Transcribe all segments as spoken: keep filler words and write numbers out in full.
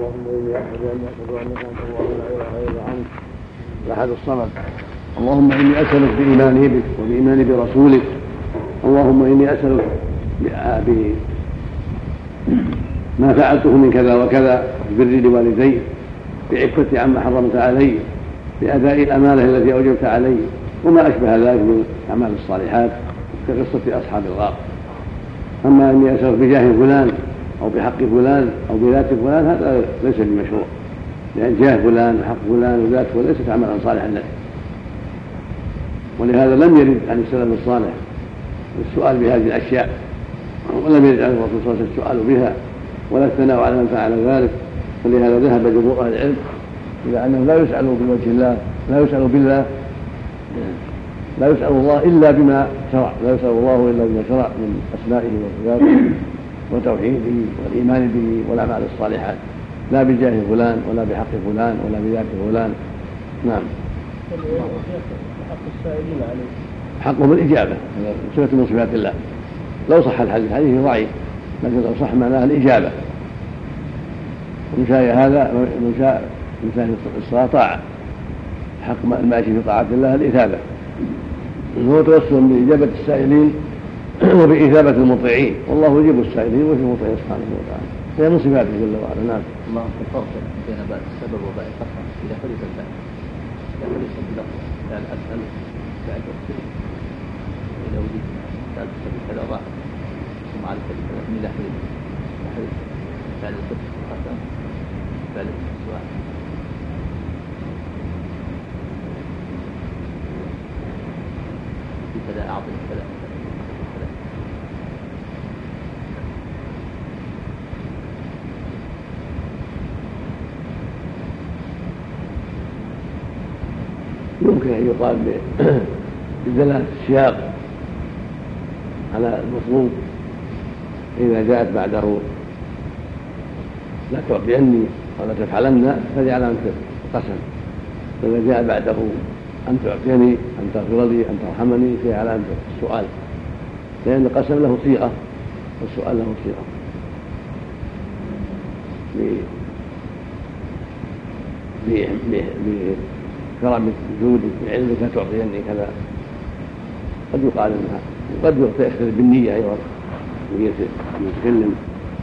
اللهم إني أشهد أنك أنت الله لا إله إلا أنت الأحد الصمد. اللهم إني أسألك بإيماني بك وبإيماني برسولك. اللهم إني أسألك بما فعلته من كذا وكذا ببري لوالدي، بعفتي عما حرمت علي، بأداء الأمانة التي أوجبت علي، وما أشبه ذلك من أعمال الصالحات كقصة أصحاب الغار. أما أني أسألك بجاه فلان أو بحق فلان أو بذات فلان هذا ليس بمشروع، لأن جاه فلان وحق فلان وذات فلان ليست عملا صالحا لك. ولهذا لم يرد عن السلف الصالح السؤال بهذه الأشياء، ولم يرد عن الرسول صلى الله عليه وسلم السؤال بها ولا الثناء على من فعل ذلك. فلهذا ذهب جمهور أهل العلم إلى أنه لا يسأل بوجه الله، لا يسأل بالله، لا يسأل الله إلا بما شرع، لا يسأل الله إلا بما شرع من أسمائه وصفاته وتوحيده والإيمان به والأعمال الصالحات، لا بجاه فلان ولا بحق فلان ولا بذات فلان. نعم. حق السائلين عليه حقهم الإجابة، صفة من صفات الله. لو صح الحديث حديث ضعيف، لكن لو صح معناه الإجابة. ومشاء هذا مشاء مشاء الصلاة طاعة، حق الماشي في طاعة الله الإثابة، هو توسل بإجابة السائلين وبإثابة المطيعين، والله يجيب السائلين وفي المطيعين سبحانه وتعالى، هي من صفاته جل وعلا. نعم. اللهم في الفرق بين باء السبب وباء القسم إذا حدث الباء، إذا حدث بلفظ قال أسأل بعد أختي إذا وجدت قال السبب كذا ضاع ثم على السبب كذا من إذا حدث حدث بعد القسم القسم بعد السؤال كذا أعطي كذا يمكن أن يقال بدلالة السياق على المطلوب. إذا جاءت بعده لا تعطيني ولا تفعلن فهذه علامة القسم، وإذا جاء بعده أن تعطيني أن تغفر لي أن ترحمني فهي علامة السؤال، لأن القسم له صيغة والسؤال له صيغة. بكرم جودك بعلمك تعطيني كذا، قد يقال انها قد يؤخذ بالنية أيضا، نية المتكلم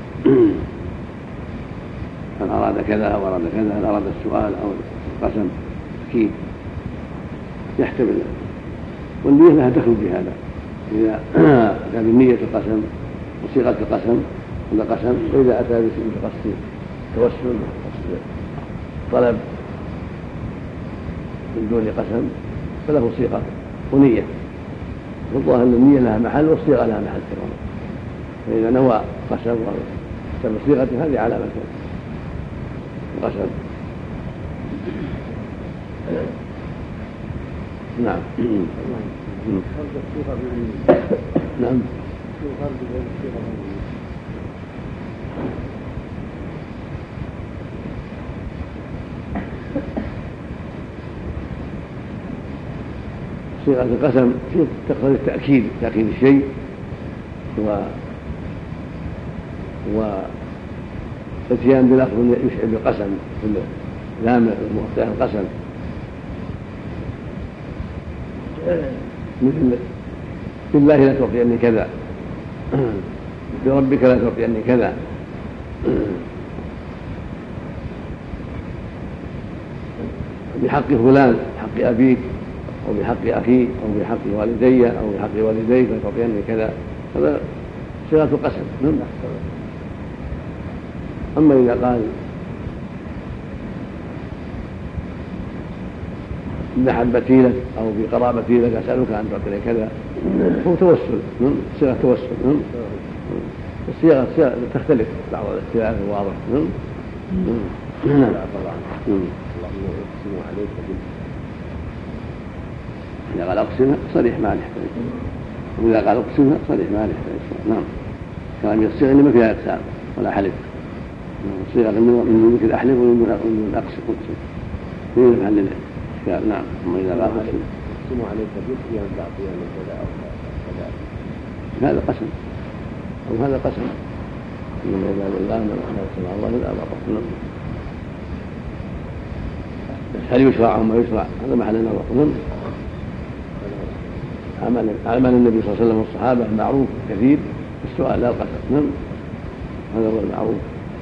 هل أراد كذا أو أراد كذا، هل أراد السؤال أو القسم، أكيد يحتمل. والنية لها دخل بهذا، إذا كان بالنية القسم وصيغة القسم ولا قسم، وإذا أتى بقصد توسل طلب من دون قسم فله صيغة ونية. والظاهر أن النية لها محل والصيغة لها محل كمان، فإذا نوى قسم وكتب صيغته هذه علامة قسم. نعم. نعم. صيغة القسم تقتضي التأكيد، تأكيد الشيء و واتيان بلفظ يشعر بالقسم لام مؤتاه القسم، مثل بالله لا تعطيني كذا، بربك لا تعطيني كذا. بحق فلان، حق أبيك أو بحق أخي أو بحق والدي أو بحق والديك لا تعطيني كذا، هذا صيغة قسم. أما إذا قال بمحبتي لك أو بقرابتي لك أسألك أن تعطيني كذا، هو توسل، صيغة توسل. الصيغة تختلف، بعض الاختلاف واضح. اللهم أقسم عليك إذا قال أقسمها صريح ما نحتاج، وإذا قال أقسمها صريح ما نحتاج. نعم. كلام الصيغة إنما فيها أقسام ولا حلف، الصيغة من مثل أحلف ومن أقسم في محل الإشكال. نعم. أما إذا قال أقسم عليك بك أن تعطيني كذا أو كذا، هذا قسم أو هذا قسم من عباد الله من أحد سمع الله لا أبقى. هل يشرع أو ما يشرع هذا محل نظر. عمل النبي صلى الله عليه وسلم والصحابة المعروف كثير، السؤال لا القسم. نعم هذا هو المعروف.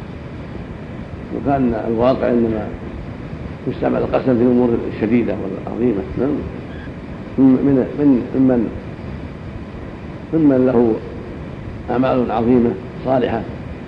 وكان الواقع إنما يستعمل القسم في الأمور الشديدة والعظيمة. نعم من من ممن ممن له أعمال عظيمة صالحة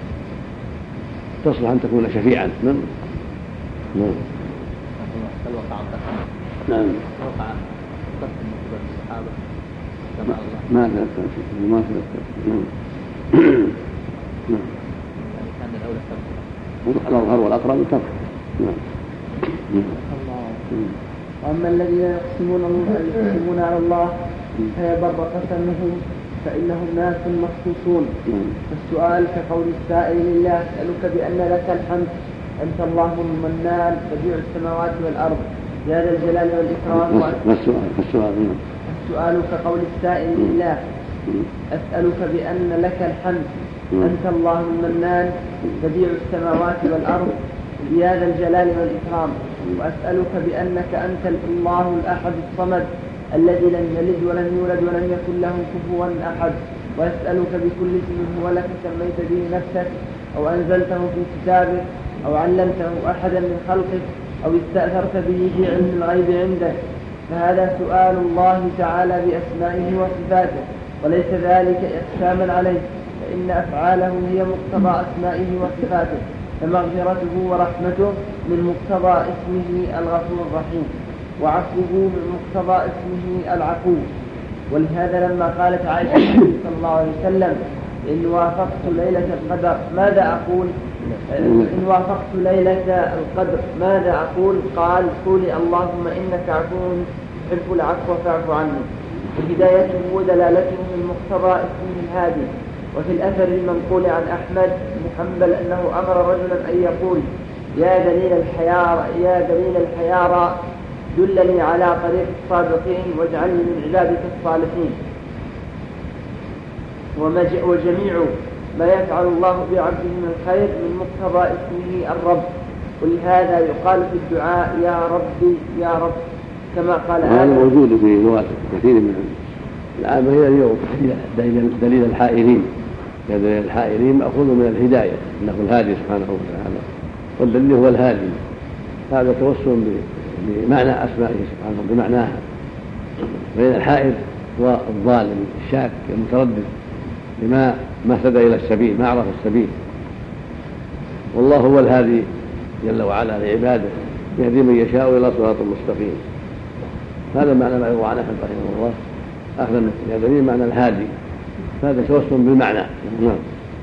تصلح أن تكون شفيعا. نعم نعم هل وقع القسم؟ نعم وقع القسم من قبل الصحابة كما الله ما تذكر شيء ما تذكر. نعم نعم يعني كان الأولى ترك الأظهر والأقرب ترك. نعم الله. وأما الذين يقسمون يقسمون على الله فيضر قسمهم فإنهم ناس مخصوصون. السؤال كقول السائل لله أسألك بأن لك الحمد أنت الله المنان بديع السماوات والأرض يا ذا الجلال والإكرام. السؤال السؤال كقول السائل لله أسألك بأن لك الحمد أنت الله المنان بديع السماوات والأرض يا ذا الجلال والإكرام. وأسألك بأنك أنت الله الأحد الصمد الذي لم يلد ولم يولد ولم يكن له كفوا أحد. وأسألك بكل اسم هو لك سميت به نفسك أو أنزلته في كتابك أو علمته أحدا من خلقك أو استأثرت به في علم الغيب عندك. فهذا سؤال الله تعالى بأسمائه وصفاته وليس ذلك إقساما عليه، فإن أفعاله هي مقتضى أسمائه وصفاته، فمغفرته ورحمته من مقتضى اسمه الغفور الرحيم، وعفوه من مقتضى اسمه العفو. ولهذا لما قالت عائشة صلى الله عليه وسلم إن وافقت ليلة القدر ماذا أقول؟ إن وافقت ليلة القدر ماذا أقول؟ قال قولي اللهم إنك عفو تحب العفو فاعف عني. وهدايته ودلالته من مقتضى اسمه الهادي. وفي الأثر المنقول عن أحمد بن حنبل أنه أمر رجلا أن يقول يا دليل الحيارى يا دليل الحيارى دلني على طريق الصادقين واجعلني من عبادك الصالحين. وجميع ما يفعل الله بعبده من الخير من مقتضى اسمه الرب. ولهذا يقال في الدعاء يا ربي يا رب كما قال هذا موجود في لغات كثير من العامة هي اليوم دليل الحائرين. دليل الحائرين مأخوذ من الهداية إنه الهادي سبحانه وتعالى، والدليل هو الهادي. هذا توسل بمعنى أسمائه سبحانه بمعناها. فإن الحائر هو الظالم الشاك المتردد لما ما اهتدى إلى السبيل ما عرف السبيل، والله هو الهادي جل وعلا لعباده يهدي من يشاء إلى صراط مستقيم. هذا معنى ما يروى عن أحمد رحمه الله أخذا من دليل معنى الهادي. هذا توسل بالمعنى. نعم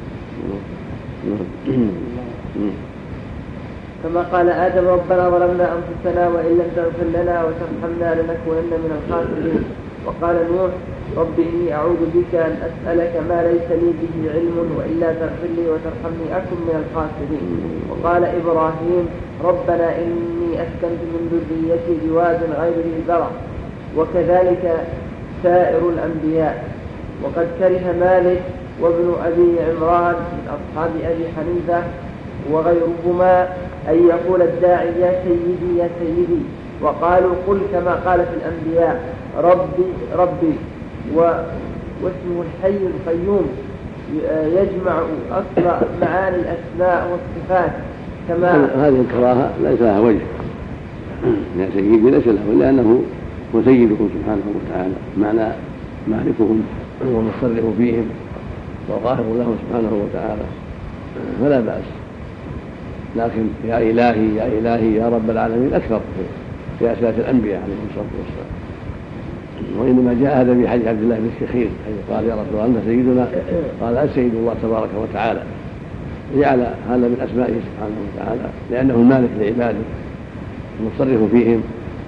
كما قال آدم ربنا ظلمنا أنفسنا وإن لم تغفر لنا وترحمنا لنكونن من الخاسرين. وقال نوح رب إني أعوذ بك أن أسألك ما ليس لي به علم وإلا تغفر لي وترحمني أكن من الخاسرين. وقال إبراهيم ربنا إني أسكنت من ذريتي بواد غير ذي زرع. وكذلك سائر الأنبياء. وقد كره مالك وابن أبي عمران من أصحاب أبي حنيفة وغيرهما أن يقول الداعي يا سيدي يا سيدي، وقالوا قل كما قال في الأنبياء ربي ربي. واسمه الحي القيوم يجمع أصل معاني الأسماء والصفات. كما هذه الكراهة ليس لها وجه يا سيدي ليس له، لأنه هو سيدكم سبحانه وتعالى معنى مالكهم ومصرف فيهم وقاهر لهم سبحانه وتعالى، فلا بأس. لكن يا إلهي يا إلهي يا رب العالمين أكثر في أساس الأنبياء عليهم الصلاة والسلام. وإنما جاء هذا في حديث عبد الله بن الشخير حيث قال يا رسول الله أنت سيدنا، قال أنت سيد الله تبارك وتعالى. جعل هذا من أسمائه سبحانه وتعالى لأنه المالك لعباده المصرف فيهم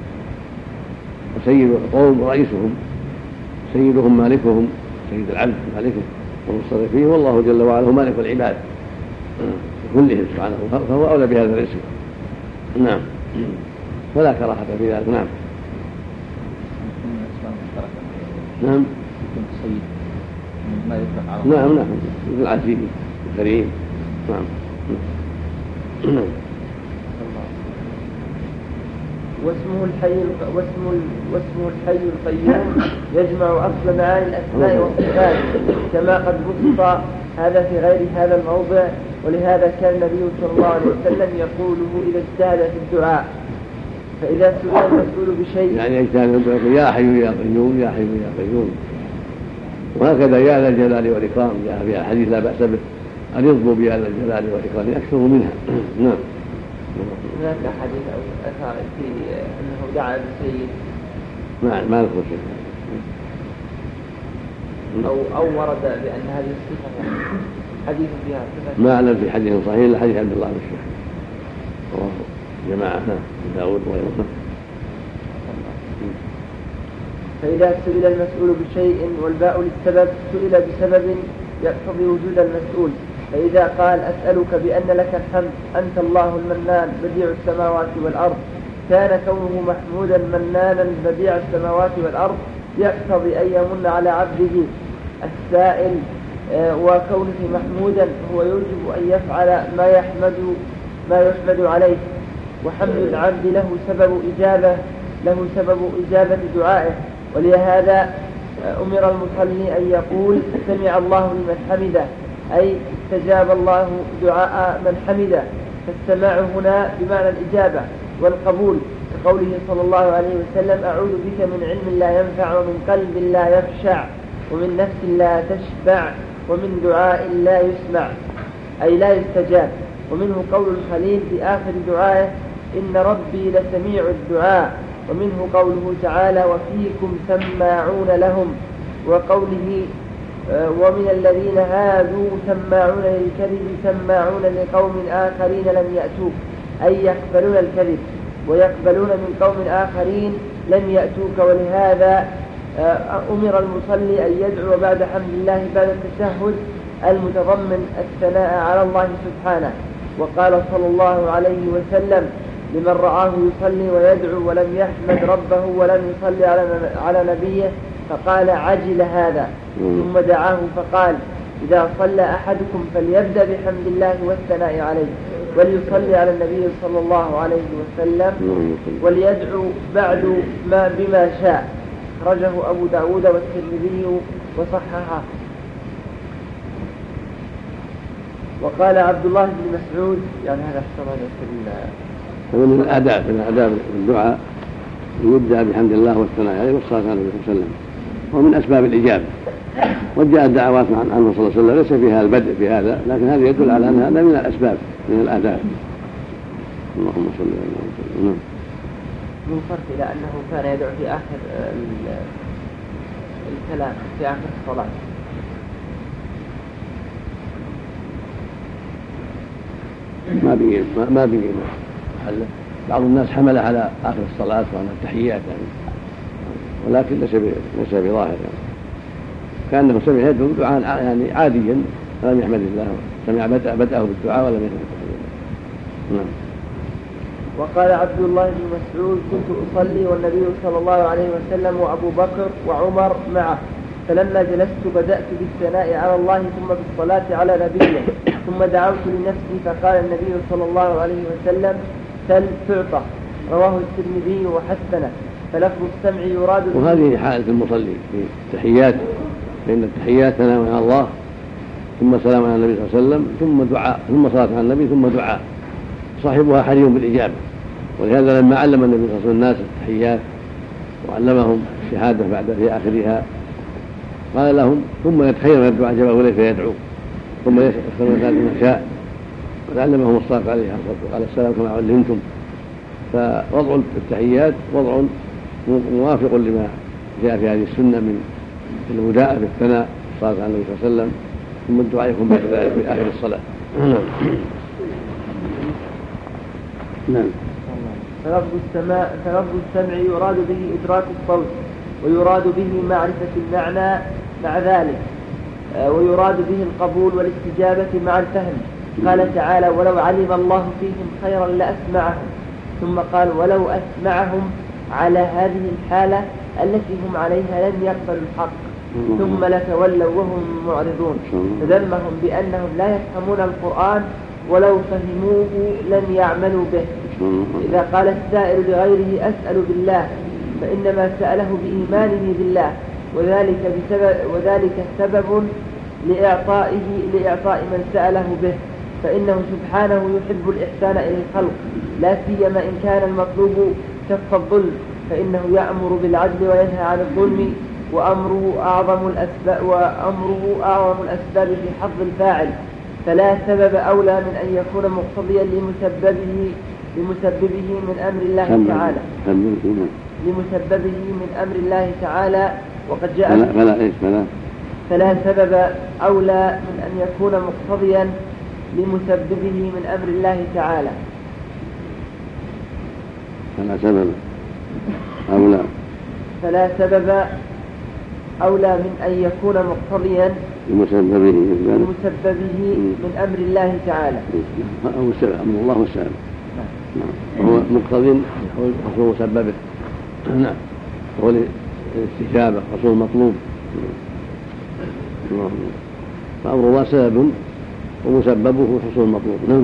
وسيد القوم ورئيسهم، سيدهم مالكهم سيد العبد مالكه ومصرف فيه، والله جل وعلا هو مالك العباد كلهم سبحانه، فهو أولى بهذا الاسم. نعم فلا كراهة في ذلك. نعم نعم نعم نعم العزيز الكريم. نعم نعم واسمه الحي واسمه واسمه الحي القيوم يجمع أصل معاني الأسماء والصفات كما قد بسط هذا في غير هذا الموضع. ولهذا كان النبي صلى الله عليه وسلم يقوله إذا اجتهد في الدعاء. فإذا سئل المسؤول بشيء يعني اجتهد يقول يا حي يا قيوم يا حي يا قيوم، وهكذا يا ذا الجلال والإكرام جاء في الحديث لا بأس به أن يضبوا بيا ذا الجلال والإكرام أكثر منها. نعم. هناك حديث أو أثر في أنه دعا بالسيد ما ما نذكر شيء أو أو ورد بأن هذه الصفة يعني حديث فيها صفة ما أعلم في حديث صحيح إلا حديث عبد الله بن الشيخ رواه جماعة داود وغيره. فإذا سئل المسؤول بشيء والباء للسبب سئل بسبب يقتضي وجود المسؤول. فإذا قال أسألك بأن لك الحمد أنت الله المنان بديع السماوات والأرض كان كونه محمودا منانا بديع السماوات والأرض يقتضي أن يمن على عبده السائل، وكونه محمودا هو يوجب أن يفعل ما يحمد ما يحمد عليه. وحمد العبد له سبب إجابة له سبب إجابة دعائه. ولهذا أمر المصلي أن يقول سمع الله لمن حمده، أي استجاب الله دعاء من حمده. فالسماع هنا بمعنى الإجابة والقبول، كقوله صلى الله عليه وسلم أعوذ بك من علم لا ينفع ومن قلب لا يخشع ومن نفس لا تشبع ومن دعاء لا يسمع أي لا يستجاب. ومنه قول الخليل في آخر دعائه إن ربي لسميع الدعاء. ومنه قوله تعالى وفيكم سماعون لهم. وقوله ومن الذين هادوا سماعون للكذب سماعون لقوم آخرين لم يأتوك أي يقبلون الكذب ويقبلون من قوم آخرين لم يأتوك. ولهذا أمر المصلي أن يدعو بعد حمد الله بعد التشهد المتضمن الثناء على الله سبحانه. وقال صلى الله عليه وسلم لمن رآه يصلي ويدعو ولم يحمد ربه ولم يصلي على نبيه فقال عجل هذا، ثم دعاه فقال إذا صلى أحدكم فليبدأ بحمد الله والثناء عليه وليصلي على النبي صلى الله عليه وسلم وليدعو بعد ما بما شاء. أخرجه أبو داود والترمذي وصححه. وقال عبد الله بن مسعود يعني هذا من الآداب من آداب الدعاء يبدأ بحمد الله والثناء عليه والصلاة على النبي صلى الله عليه وسلم، ومن أسباب الإجابة. وجاء الدعوات عنه صلى الله عليه وسلم ليس فيها البدء بهذا، لكن هذا يدل على أن هذا من الأسباب من الآداب. اللهم صل على وسلم. من فرق إلى أنه كان يدعو في آخر الكلام في آخر الصلاة. ما بقي ما بقي بعض الناس حمل على آخر الصلاة وعلى التحيات يعني، ولكن ليس ليس بظاهر يعني. كأنه سمع يدعو دعاء يعني عاديا لم يحمد الله، سمع بدأ بدأه بالدعاء ولم يحمد الله. نعم. وقال عبد الله بن مسعود كنت أصلي والنبي صلى الله عليه وسلم وأبو بكر وعمر معه، فلما جلست بدأت بالثناء على الله ثم بالصلاة على نبيه ثم دعوت لنفسي فقال النبي صلى الله عليه وسلم سل تعطى. رواه الترمذي وحسنه. فلفظ السمع يراد وهذه حالة المصلي في التحيات، فإن التحيات ثناء على الله ثم سلام على النبي صلى الله عليه وسلم ثم دعاء ثم صلاة على النبي ثم دعاء، صاحبها حري بالإجابة. ولهذا لما علم النبي صلى الله عليه وسلم الناس التحيات وعلمهم الشهادة بعد في آخرها قال لهم ثم يتخير من الدعاء جبه إليه فيدعو ثم يسألون ذلك ما شاء، وعلمهم الصلاة عليها قال السلام كما علمتم. فوضع التحيات وضع موافق لما جاء في هذه السنة من الوداء في الثناء الصلاة على النبي صلى الله عليه وسلم، ثم الدعاء يكون بعد ذلك في آخر الصلاة. نعم. فلفظ السماء فلفظ السمع يراد به إدراك الصوت ويراد به معرفة المعنى مع ذلك، ويراد به القبول والاستجابة مع الفهم. قال تعالى ولو علم الله فيهم خيرا لأسمعهم، ثم قال ولو أسمعهم على هذه الحالة التي هم عليها لم يقبلوا الحق ثم لتولوا وهم معرضون. فذمهم بأنهم لا يفهمون القرآن ولو فهموه لم يعملوا به. إذا قال السائل لغيره أسأل بالله فإنما سأله بإيمانه بالله، وذلك بسبب وذلك سبب لإعطائه لإعطاء من سأله به، فإنه سبحانه يحب الإحسان إلى الخلق، لا سيما إن كان المطلوب كف الظلم، فإنه يأمر بالعدل وينهى عن الظلم، وأمره أعظم الأسباب وأمره أعظم الأسباب في حظ الفاعل، فلا سبب أولى من أن يكون مقتضيا لمسببه لمسببه من أمر الله تعالى لمسببه من أمر الله تعالى وقد جاء فلا, فلا, إيش فلا فلا سبب أولى من أن يكون مقتضيا لمسببه من أمر الله تعالى فلا سبب أولى فلا سبب أولى من أن يكون مقتضيا لمسببه لمسببه من أمر الله تعالى. أو السبب أمر الله والسبب هو مقتضي حصول مسببه. نعم هو الاستجابة حصول مطلوب. فأمر الله سبب ومسببه حصول مطلوب. نعم.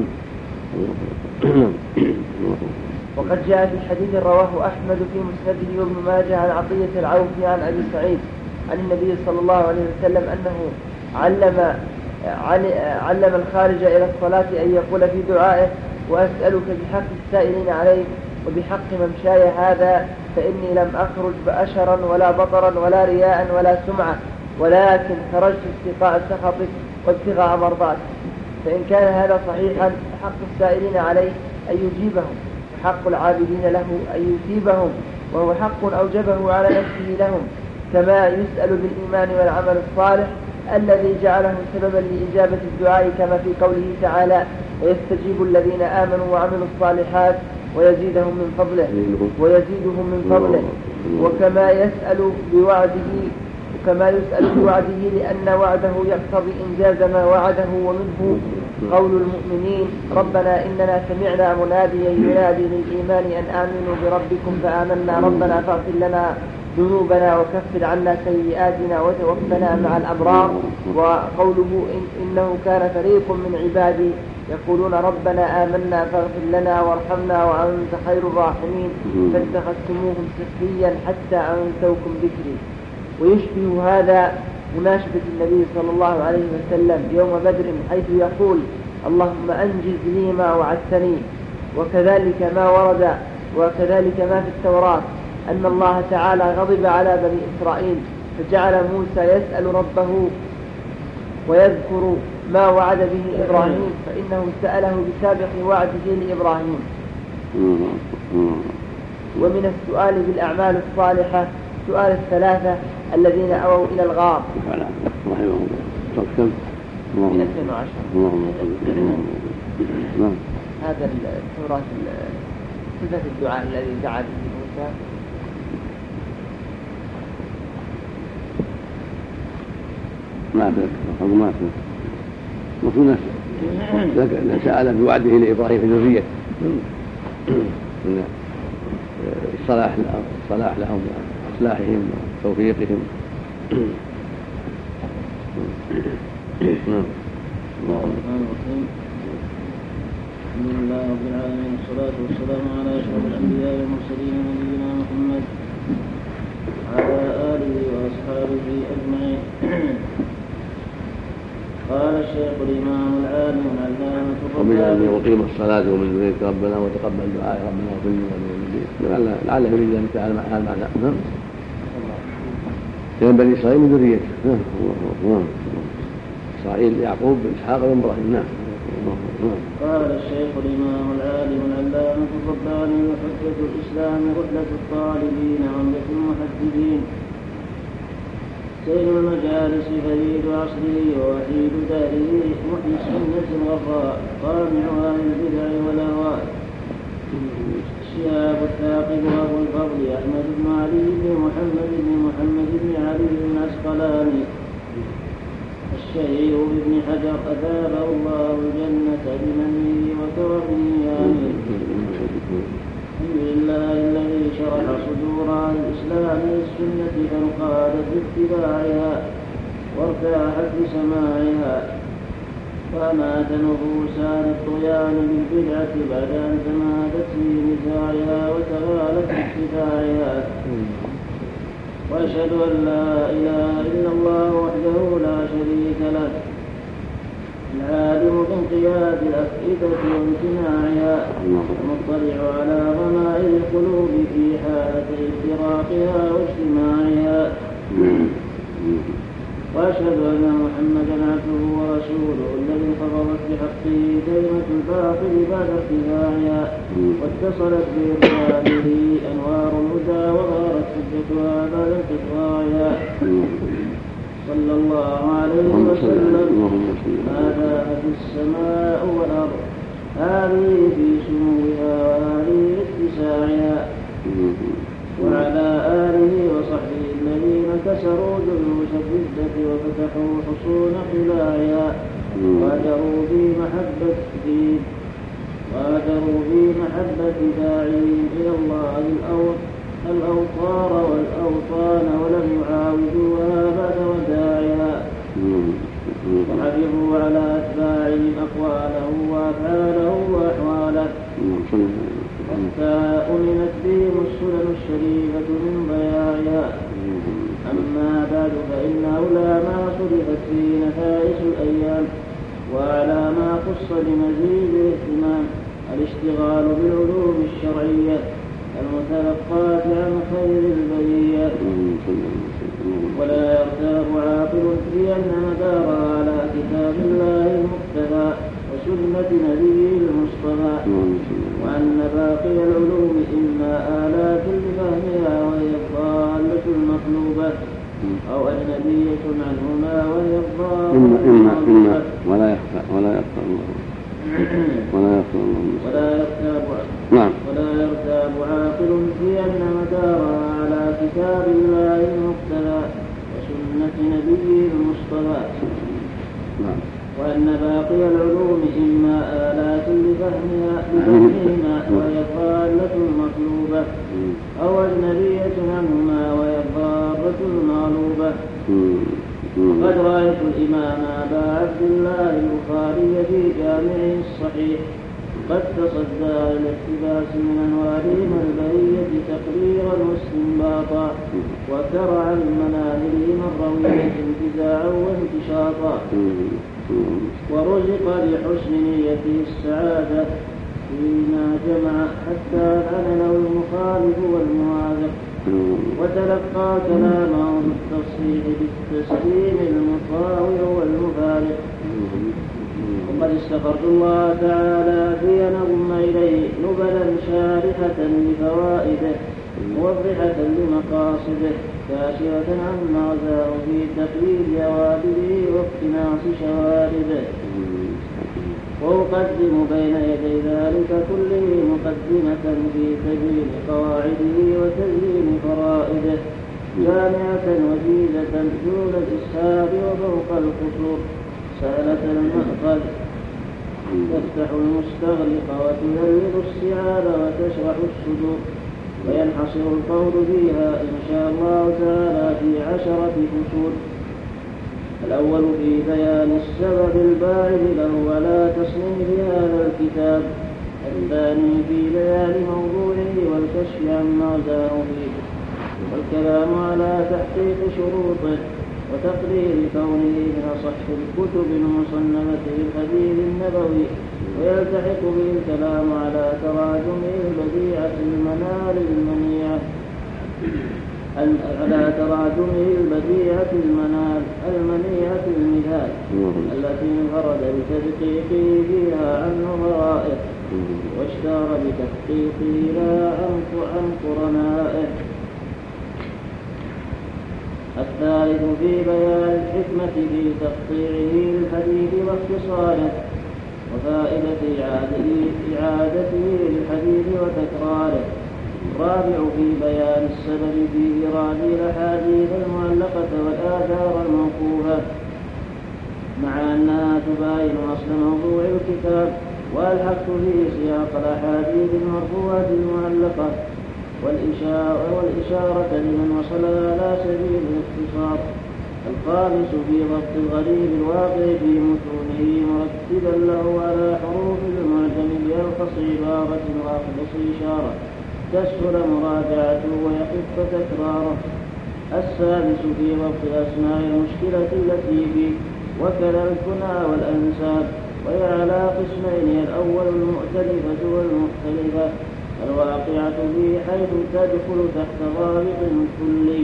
وقد جاء في حديث رواه أحمد في مسنده وابن ماجه عن عطية العوفي عن أبي سعيد عن النبي صلى الله عليه وسلم أنه علم علم الخارج إلى الصلاة أن يقول في دعائه وأسألك بحق السائلين عليك وبحق ممشاي هذا فإني لم أخرج بأشرا ولا بطرا ولا رياء ولا سمعة ولكن خرجت استيقاء سخطك وابتغاء مرضاتك. فإن كان هذا صحيحا فحق السائلين عليه أن يجيبهم وحق العابدين له أن يثيبهم، وهو حق أوجبه على نفسه لهم، كما يسأل بالإيمان والعمل الصالح الذي جعله سببا لإجابة الدعاء، كما في قوله تعالى ويستجيب الذين آمنوا وعملوا الصالحات ويزيدهم من فضله ويزيدهم من فضله وكما يسأل بوعده وكما يسأل بوعده لأن وعده يقتضي إنجاز ما وعده، ومنه قول المؤمنين ربنا إننا سمعنا مناديا ينادي للإيمان أن آمنوا بربكم فآمنا ربنا فاغفر لنا ذنوبنا وكفر عنا سيئاتنا وتوفنا مع الأبرار. وقوله إن إنه كان فريق من عبادي يقولون ربنا آمنا فاغفر لنا وارحمنا وأنت خير الراحمين فاتخذتموهم سخريا حتى أنسوكم ذكري. ويشبه هذا مناشبة النبي صلى الله عليه وسلم يوم بدر حيث يقول اللهم أنجز لي ما وعدتني. وكذلك ما ورد وكذلك ما في التوراة أن الله تعالى غضب على بني إسرائيل فجعل موسى يسأل ربه ويذكر ما وعد به إبراهيم، فإنه سأله بسابق وعده لإبراهيم. ومن السؤال بالأعمال الصالحة سؤال الثلاثة الذين أووا إلى الغار. هذا التوراة صفة الدعاء الذي دعا به موسى ما أدرك ما أدرك وكنا سأل بوعده لإبراهيم في ذريته الصلاح الصلاح لهم وإصلاحهم وتوفيقهم. الحمد لله رب العالمين والصلاة والسلام على أشرف الأنبياء والمرسلين نبينا محمد وعلى آله وأصحابه أجمعين. قال الشيخ الإمام العالم العلامة الرباني وقيم الصلاة ومن ذرية ربنا وتقبل دعاء ربنا وكل من لعل يريد ذلك على هذا المعنى. كان بني إسرائيل من ذريته إسرائيل يعقوب إسحاق وإبراهيم. نعم. قال الشيخ الإمام العالم العلامة الرباني حجة الإسلام رحلة الطالبين عمدة المحدثين سير المجالس فريد عصره ووحيد داره محيي السنة الغراء قامع أهل البدع والأهواء الشهاب الثاقب أبو الفضل أحمد بن علي بن محمد بن محمد بن علي بن العسقلاني الشهير بابن حجر أثابه الله الجنة بمنه وكرمه آمين. الحمد لله الذي شرح صدور عن الإسلام للسنة فانقادت باتباعها وارتاحت بسماعها وأمات نفوسا للطغيان بالبدعة بعد أن تمادت في اتساعها. وأشهد أن لا إله إلا الله وحده لا شريك له العالم بانقياد الأفئدة وامتناعها المطلع على ضمائر القلوب في حالة افتراقها واجتماعها. وأشهد أن محمدا عبده ورسوله الذي انخفضت بحقه كلمة الباطل بعد ارتفاعها واتصلت بإرساله أنوار الهدى وظهرت حجتها بعد انقطاعها. صلى الله عليه وسلم ما دامت السماء والأرض هذه في سموها وهذه اتساعها. وعلى آله وصحبه الذين كسروا دروس الردة وفتحوا حصون خلاعها وهاجروا في محبة الدين وهاجروا في محبة داعين إلى الله الأوطار والأوطان ولم يعاودوها بعد وداعها. وحفظوا على أتباعهم أقواله وأفعاله وأحواله حتى أمنت بهم السنن الشريفة من ضياعها. أما بعد فإن أولى ما صرفت فيه نفائس الأيام وعلى ما خص بمزيد الاهتمام الاشتغال بالعلوم الشرعية المتلقاة عن خير البرية. ولا يرتاب عاقل في أن مدارها على كتاب الله المقتدى وسنة نبيه المصطفى وأن باقي العلوم إما آلات لفهمها وهي الضالة المطلوبة أو أجنبية عنهما وهي الضالة المطلوبة. ولا يخفى ولا يخفى الله ولا يخفى الله ولا يرتاب نعم ولا يرتاب عاقل في أن مدارها على كتاب الله المقتدى وسنة نبيه المصطفى نعم وأن باقي العلوم إما آلات لفهمها لفهمهما وهي الضالة المطلوبة أو أجنبية عنهما وهي الضارة المغلوبة. وقد رأيت الإمام أبا عبد الله البخاري في جامعه الصحيح قد تصدى إلى اقتباس من أنوارهم البرية تقريرا واستنباطا وكرعا مناهلهم الروية انتزاعا وانتشاطا ورزق لحسن نيته السعادة فيما جمع حتى أذن المخالف والموافق وتلقى كلامه بالتصحيح بالتسليم المطاوع والمفارق. وقد استغفرت الله تعالى في أن أضم إليه نبلا شارحة لفوائده موضحة لمقاصده كاشفة عن مغزاه في تقليد أوامره واقتناص شوارده. وأقدم بين يدي ذلك كله مقدمة في تبيين قواعده وتزيين فرائده جامعة وجيزة دون الإسهاب وفوق القصور سهلة المأخذ تفتح المستغلق وتذلل السعال وتشرح الصدور وينحصر القول فيها إن شاء الله تعالى في عشرة فصول. الأول في بيان السبب الباعث له على تصنيف هذا الكتاب. الثاني في بيان موضوعه والكشف عن مغزاه فيه والكلام على تحقيق شروطه وتقرير كونه من أصح الكتب المصنفة بالحديث النبوي ويلتحق به الكلام على تراجمه البديعة المنال المنيعة على تراجمه البديعة المنال المنيعة المثال التي انفرد بتدقيقه فيها عن نظرائه واشتهر بتحقيقه لا عن قرنائه. الثالث في بيان الحكمة في تقطيعه للحديث واختصاره وفائدة إعادته للحديث وتكراره. الرابع في بيان السبب في إيراد الأحاديث المعلقة والآثار الموقوفة مع أنها تباين أصل موضوع الكتاب والحق فيه سياق الأحاديث المرفوعة المعلقة والإشارة, والإشارة لمن وصل على سبيل الاختصار. الخامس في ضبط الغريب الواقع في متونه مرتبا له على حروف المعجم بألخص عبارة وأخلص إشارة تسهل مراجعته ويخف تكراره. السادس في ضبط الأسماء المشكلة التي فيه وكذا الكنى والأنساب، وهي على قسمين: الأول المؤتلفة والمختلفة الواقعة فيه حيث تدخل تحت ضابط كلي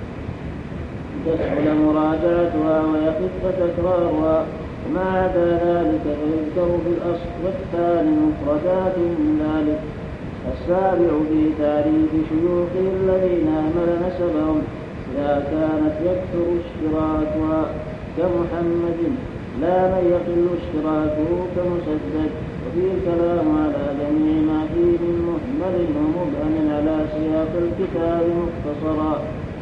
تسهل مراجعتها ويخف تكرارها، وما عدا ذلك فيذكر في الأصل. والثاني مفردات من ذلك. السابع في تعريف شيوخه الذين أهمل نسبهم إذا كانت يكثر اشتراكها كمحمد لا من يقل اشتراكه كمسدد. وفيه الكلام على جميع ما فيه من مهمل ومبهم على سياق الكتاب مختصرا.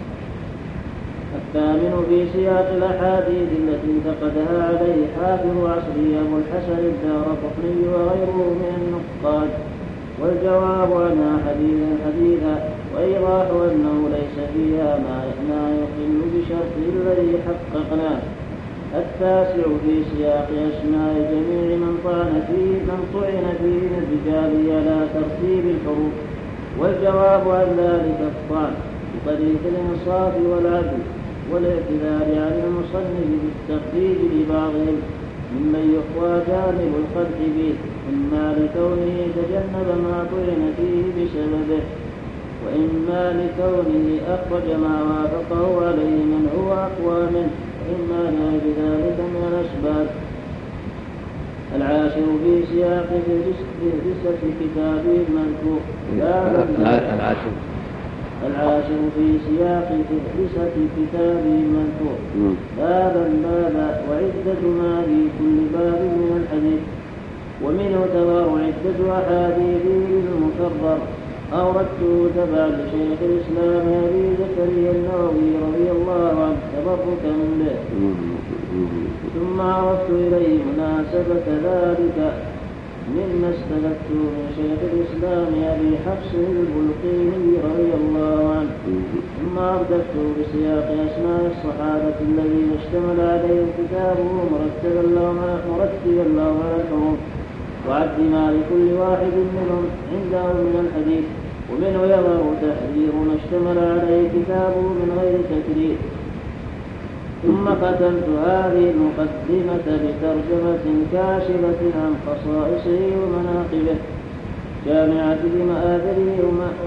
الثامن في سياق الأحاديث التي انتقدها عليه حافظ عصره أبو الحسن الدارقطني وغيره من النقاد، والجواب عنها حديثا حديثا، وإيضاح أنه ليس فيها ما يقل بشرط الذي حققناه. التاسع في سياق أسماء جميع من طعن فيه من طعن فيه من الرجال على ترتيب الحروف، والجواب عن ذلك الطعن بطريق الإنصاف والعدل والاعتذار عن المصنف بالتخريج لبعضهم ممن يقوى جانب القدح به، إما لكونه تجنب ما طعن فيه بسببه، وإما لكونه أخرج ما وافقه عليه من هو أقوى منه، وإما لغير ذلك من الأسباب. العاشر في سياق فهرسة كتابه المذكور العاشر العاشر في سياق فهرسة كتابه المذكور بابا بابا وعدة ما في كل باب من الحديث، ومنه تبع عدة أحاديثه المكرر أوردته تبع لشيخ الإسلام أبي زكريا النووي رضي الله عنه تبركا به، ثم عرفت إليه مناسبة ذلك مما استفدت من شيخ الإسلام أبي حفص البلقيني رضي الله عنه، ثم أردفت بسياق أسماء الصحابة الذين اشتمل عليه كتابه مرتبا لهم على الحروف، وعد ما لكل واحد منهم عنده من الحديث، ومنه يظهر تحذير ما اشتمل عليه كتابه من غير تكرير. ثم ختمت هذه المقدمة بترجمة كاشفة عن خصائصه ومناقبه جامعة لمآثره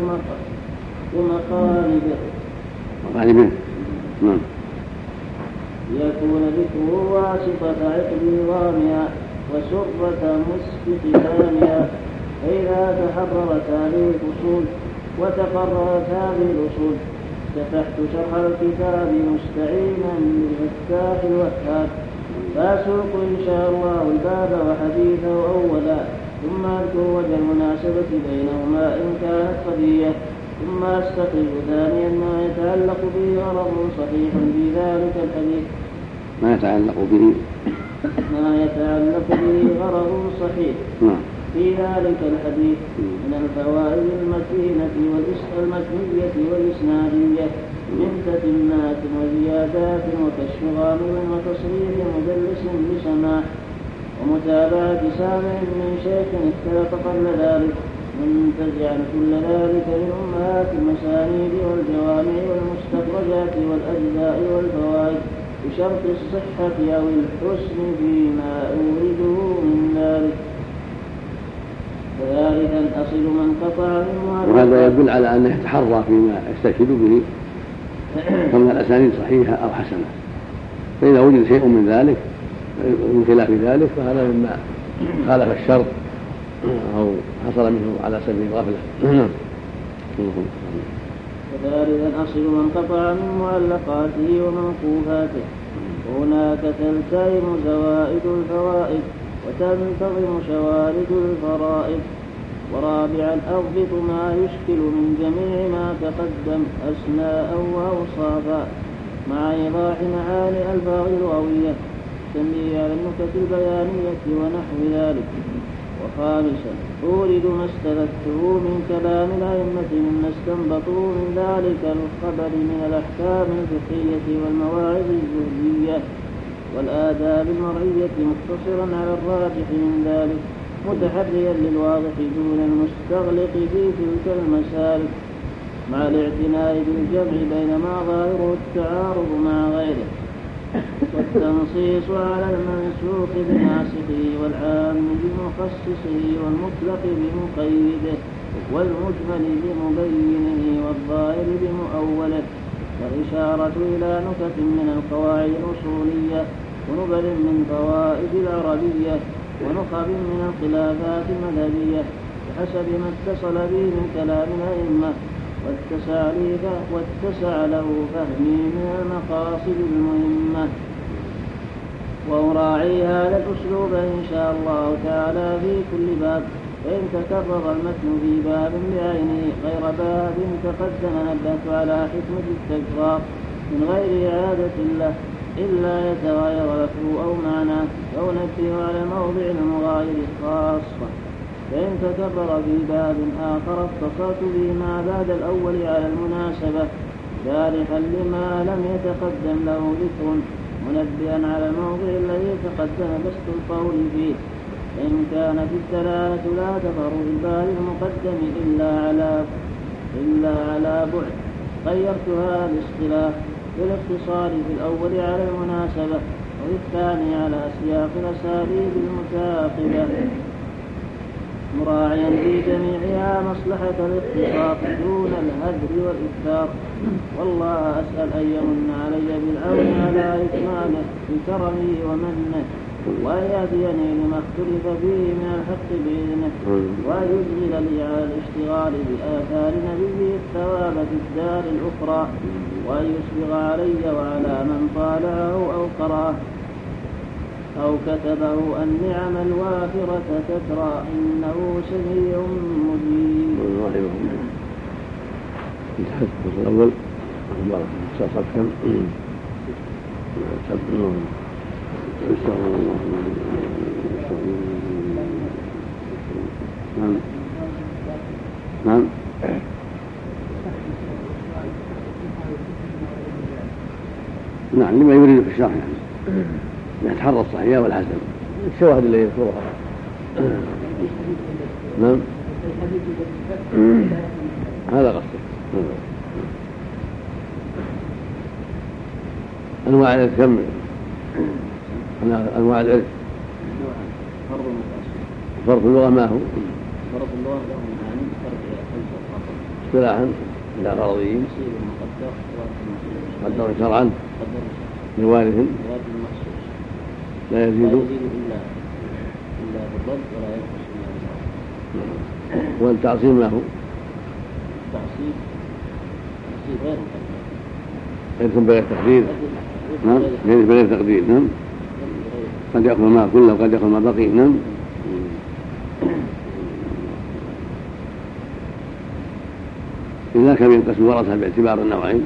ومقالبه مقالبه ليكون ذكره واسطة عقد نظامها وسرة مسك ختامها، فإذا تحررت هذه الفصول وتقررت هذه الأصول فتحت شرح الكتاب مستعينا بالفتاح الوهاب، فأسوق إن شاء الله الباب وحديثه أولا، ثم أذكر وجه المناسبة بينهما إن كانت قضية، ثم أستقل ثانيا ما يتعلق به غرض صحيح في ذلك الحديث ما يتعلق به ما يتعلق به غرض صحيح في ذلك الحديث من الفوائد المتينة والمتنية والإسنادية من تتمات وزيادات وكشف غامض وتصريح مدلس بسماع ومتابعة سامع من شيخ اختلف قبل ذلك منتزعا كل ذلك من أمهات المسانيد والجوامع والمستخرجات والأجزاء والفوائد بشرط الصحة أو الحسن فيما أورده من ذلك. ثالثا أصل من قطع من وهذا يدل على أنه يتحرى فيما يستشهد به فمن الأسانيد صحيحة أو حسنة، فإذا وجد شيء من ذلك من خلاف ذلك فهذا مما خالف الشرط أو حصل منه على سبيل الغفلة. وثالثا أصل من قطع من معلقاته وموقوفاته، وهناك تلتئم زوائد الفوائد وتنتظم شوارد الفرائض. ورابعا أضبط ما يشكل من جميع ما تقدم أسماء وأوصافا مع إيضاح معاني الألفاظ اللغوية تنبيه على النكت البيانية ونحو ذلك. وخامسا أورد ما استفدته من كلام الأئمة مما استنبطوا من ذلك الخبر من الأحكام الفقهية والمواعظ الزهدية والآداب المرعية مقتصرا على الراجح من ذلك، متحريا للواضح دون المستغلق في تلك المسالك، مع الاعتناء بالجمع بين ما ظاهره التعارض مع غيره، والتنصيص على المنسوخ بناسخه والعام بمخصصه والمطلق بمقيده والمجمل بمبينه والظاهر بمؤوله، والإشارة إلى نكت من القواعد الأصولية ونبل من فوائد العربية ونخب من الخلافات المذهبية بحسب ما اتصل به من كلام الأئمة، واتسع, واتسع له فهمي من المقاصد المهمة، وأراعي هذا الأسلوب إن شاء الله تعالى في كل باب، فإن تكرر المتن في باب بعينه غير باب تقدم نبهت على حكمة التكرار من غير إعادة له إلا يتغير لفظه أو معناه، فأنبه على موضع المغاير خاصة. فإن تكرر في باب آخر اتصلت به ما بعد الأول على المناسبة شارحا لما لم يتقدم له ذكر، منبها على الموضع الذي تقدم بسط القول فيه. إن كانت الدلالة لا تظهر في الباب المقدم إلا على إلا على بعد غيرتها الاصطلاح بالاختصار في الأول على المناسبة وفي الثاني على سياق الأساليب المتعاقبة، مراعيا في جميعها مصلحة الاختصاص دون الهدر والإكثار. والله أسأل أن يمن علي بالعون على إتمامه بكرمه ومنه، وأن يهديني لما اختلف فيه من الحق بإذنه، وأن يشغل لي على الاشتغال بآثار نبيه الثواب في الدار الأخرى، وأن يسبغ علي وعلى من طالعه أو قرأه أو كتبه النعم الوافرة تترى، إنه سميع مجيب. انتهت الأول بارك الله كم نعم نعم نعم لما يريد في الشرح يعني يتحرى الصحيح والحسن الشواهد اللي يذكرها. نعم هذا قصده. أنواع العرف كم؟ أنواع العرف فرق اللغة ما هو؟ فرق اللغة له معاني فرق اصطلاحا إلى غرضيين قدر شرعا لوارث لا يزيد إلا إلا بالضبط ولا ينقص إلا بالضبط. والتعصيب ما هو؟ التعصيب تعصيب غير يدخل بغير تقدير. نعم يدخل بغير تقدير. نعم قد يأخذ ما كله وقد يأخذ ما بقي. نعم إذا كان ينقسم ورثة باعتبار النوعين.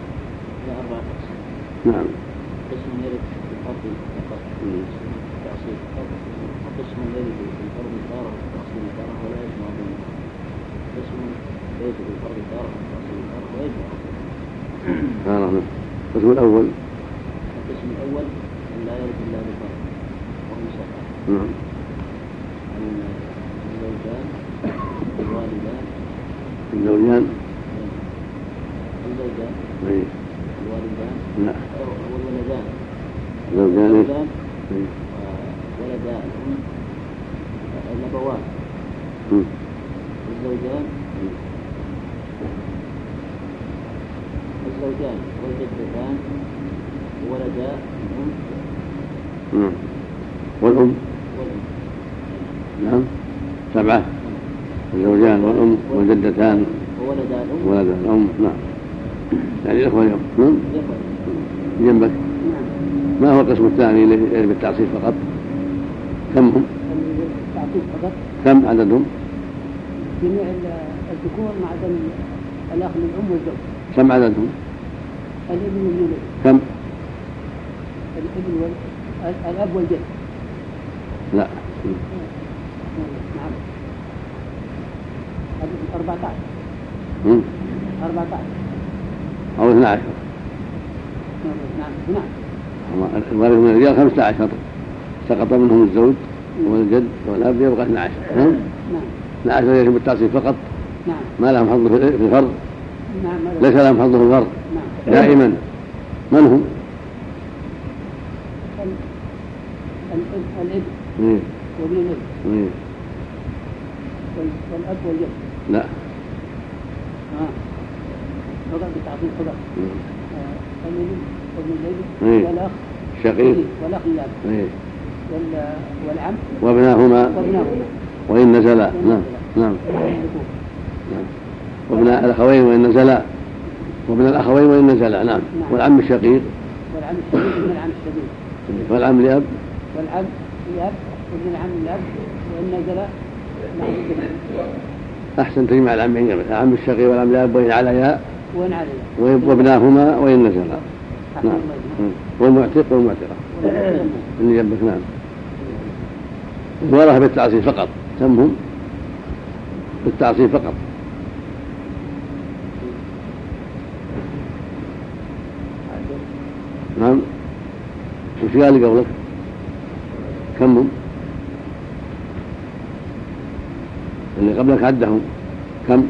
نعم قسم يرد في الأرض فقط تعصيب فقط، وقسم يرد في الأرض تارة وتعصيب تارة ولا يجمع بينهما، قسم يرد في الأرض تارة وتعصيب تارة ويجمع بينهما. القسم الأول القسم الأول أن لا يرد إلا بفرد وهم سبعة. نعم الزوجان الوالدان الزوجان الزوجان الوالدان لا والولدان الزوجان الولدان ولدا الأم الأبوان الزوجان الزوجان والجدتان ولدا الأم والأم. نعم سبعة الزوجان والأم والجدتان وولدا الأم ولدا الأم. نعم يعني الإخوة اليوم. نعم جنبك. ما هو القسم الثاني اللي بالتعصيب فقط؟ كم هم؟ التعصيب فقط كم عددهم؟ جميع الذكور مع عدد الأخ من الأم والزوج. كم عددهم؟ الابن والولد. كم؟ الابن وال الأب والجد. لا نعم أربعة عشر. أربعة عشر أو اثنا عشر. نعم نعم الوارث من الرجال خمسة عشر سقط منهم الزوج والجد والأب يبقى اثنا عشر. نعم اثنا عشر يجب التعصيب فقط. نعم ما لهم حظ في الفرض. نعم ليس لهم حظ في الفرض. نعم دائما. من هم؟ الابن مم. وابن الابن مم. والأب والجد. لا آه. فقط بالتعصيب فقط. آه. الابن وابن مم. الابن والأخ شقيق والأخ للأب مم. والعم وابناهما وابناهما وإن نزلا. نعم نعم وابن الأخوين وإن نزلا وابن الأخوين وإن نزلا. نعم والعم الشقيق والعم الشقيق ابن العم الشقيق والعم لأب والعم لأب وابن العم لأب وإن نزلا. أحسن تجمع العمين جميعا العم الشقيق والعم لأب وإن عليا وإن عليا وابناهما وإن نزلا. نعم والمعتق والمعتقة اللي جنبك. نعم الورثة بالتعصيب فقط سمهم بالتعصيب فقط. نعم وش قال لي قولك؟ كم هم؟ اللي قبلك عدهم كم؟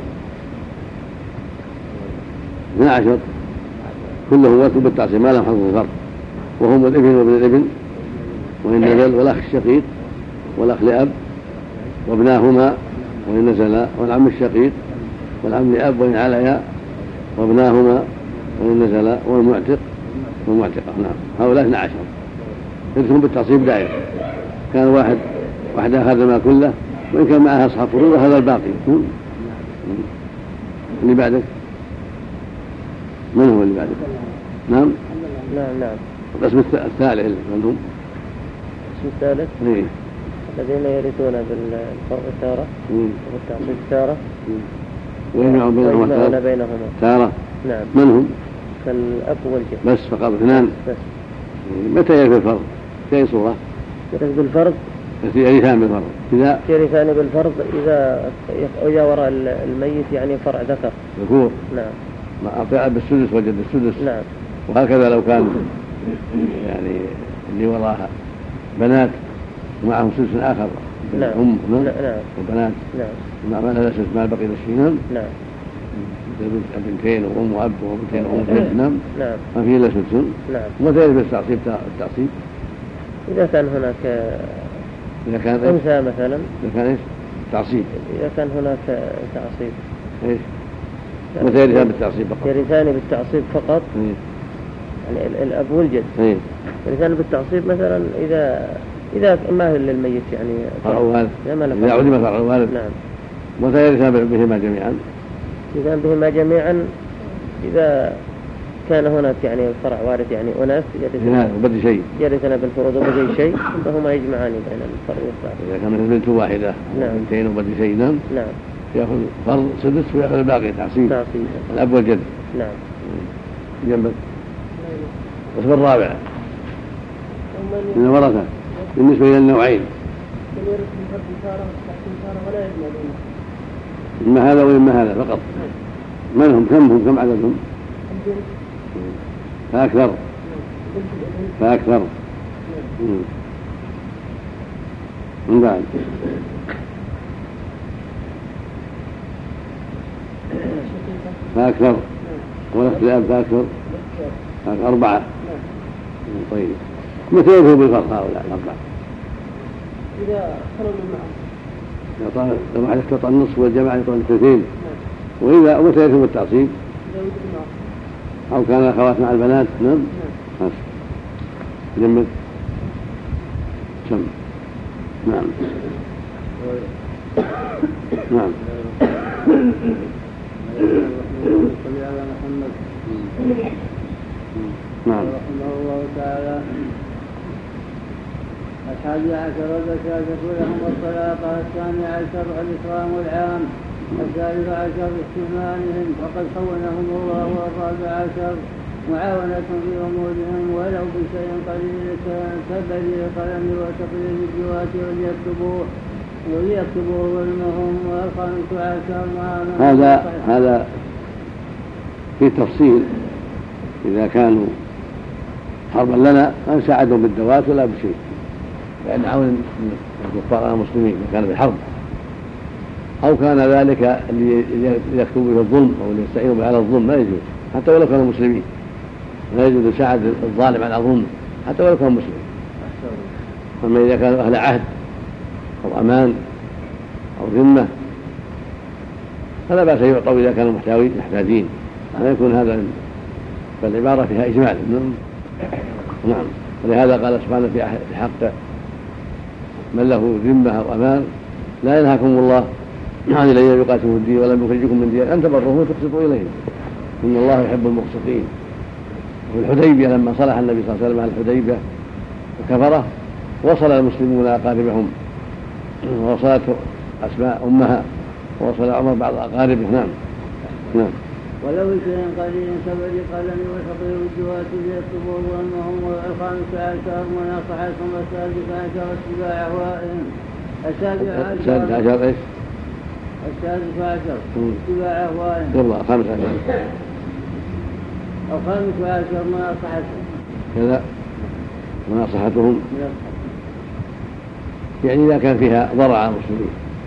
اثنا عشر كلهم ورثوا بالتعصيب ما لهم حظ الفرق وهم الابن وابن الابن وإن نزل والأخ الشقيق والأخ لأب وابناهما وإن نزلا والعم الشقيق والعم لأب وإن عليا وابناهما وإن نزلا والمعتق والمعتقة. نعم هؤلاء اثنا عشر يدخلون بالتصيب دائما. كان واحد واحد أخذ ما كله وإن كان معها أصحاب فروض هذا الباقي. اللي بعدك من هو اللي بعدك؟ نعم نعم نعم القسم الثالث من هم؟ القسم الثالث إيه؟ الذين يرثون بالفرق تارة وبالتعصيب تارة ويجمعون بينهما بينهما تارة. نعم من هم؟ كالأب والجد بس فقط اثنان بس. متى يرث الفرض؟ في أي صورة؟ يرث بالفرض يرثان بالفرض إذا يرثان بالفرض إذا إذا وراء الميت يعني فرع ذكر ذكور. نعم ما أعطي أب السدس وجد السدس. نعم وهكذا لو كان يعني اللي وراها بنات ومعهم سدس آخر نعم أم نعم وبنات نعم مع ما لها سدس ما بقي للشيء. نعم بنتين وأم وأب وبنتين وأم نعم نعم ما فيه إلا سدس. نعم ومتى يرث التعصيب؟ التعصيب إذا كان هناك إذا كان أنثى مثلا إذا كان إيش؟ تعصيب. إذا كان هناك تعصيب إيش؟ متى يرثان بالتعصيب فقط؟ يرثان بالتعصيب فقط. إيه؟ يعني الأب والجد إيه؟ يرثان بالتعصيب مثلا إذا إذا ما هو للميت يعني فرع الوالد إذا علم فرع الوالد. نعم متى يرثان بهما جميعا؟ يرثان بهما جميعا إذا كان هناك يعني فرع وارث يعني أناس يرثان وبدي شيء يرثان بالفروض وبدي شيء فهما يجمعان بين الفرع والفرع. إذا كان بنت واحدة نعم بنتين وبدي شيء نعم نعم يأخذ فرض سدس ويأخذ الباقي تعصيب. تعصيب الأب والجد. نعم جنبك بس بالرابع من الورثة بالنسبة إلى النوعين إما هذا وإما هذا فقط. من هم؟ كم هم؟ كم عددهم؟ فأكثر فأكثر من بعد فأكثر والأخت الأب فأكثر أربعة. طيب متى يذهب بالفرق هؤلاء الأربعة؟ إذا خلوا معهم لو واحد يقطع النصف والجماعة يقطع الثلثين. وإذا متى يذهب التعصيب؟ أو كان الأخوات مع البنات. نعم جنبك كم؟ نعم نعم نعم رحمه الله تعالى. الحادي عشر الزكاة كلهم والصلاة. الثاني عشر الإكرام العام. الثالث عشر استثمانهم وقد خونهم الله. والرابع عشر معاونة في أمورهم ولو بشيء قليل كبدل القلم وتقليل الجوات وليكتبوه وليكتبوه ظلمهم. والخامس عشر هذا هذا في تفصيل. إذا كانوا حربا لنا ما نساعدهم بالدوات ولا بشيء لأن عون الكفار المسلمين كان في حرب، أو كان ذلك اللي يكتب به الظلم أو اللي يستعين به على الظلم لا يجوز حتى ولو كانوا مسلمين، لا يجوز يساعد الظالم على ظلمه حتى ولو كان مسلم. أما إذا كانوا أهل عهد أو أمان أو ذمة فلا بأس يعطوا إذا كانوا محتاجين، لا يكون هذا فالعبارة فيها إجمال. نعم. ولهذا قال سبحانه في حق من له ذمة أو أمان: لا ينهاكم الله عن الذين يقاتلون الدين ولم يخرجكم من دياركم أن تبروهم وتقسطوا إليهم إن الله يحب المقسطين. وفي الحديبية لما صلح النبي صلى الله عليه وسلم على الحديبية وكفره وصل المسلمون أقاربهم، ووصلت أسماء أمها ووصل عمر بعض أقاربه. نعم. نعم. ولو شيء قليل كبر قلم وحقير الجوات ليكتبوا ظلمهم. والخامس عشر مناصحتهم، والسادس عشر اتباع أهوائهم. السادس عشر ايش؟ السادس عشر اتباع أهوائهم. والله الخامس عشر الخامس عشر مناصحتهم كذا مناصحتهم يعني إذا كان فيها ضرر على المسلمين،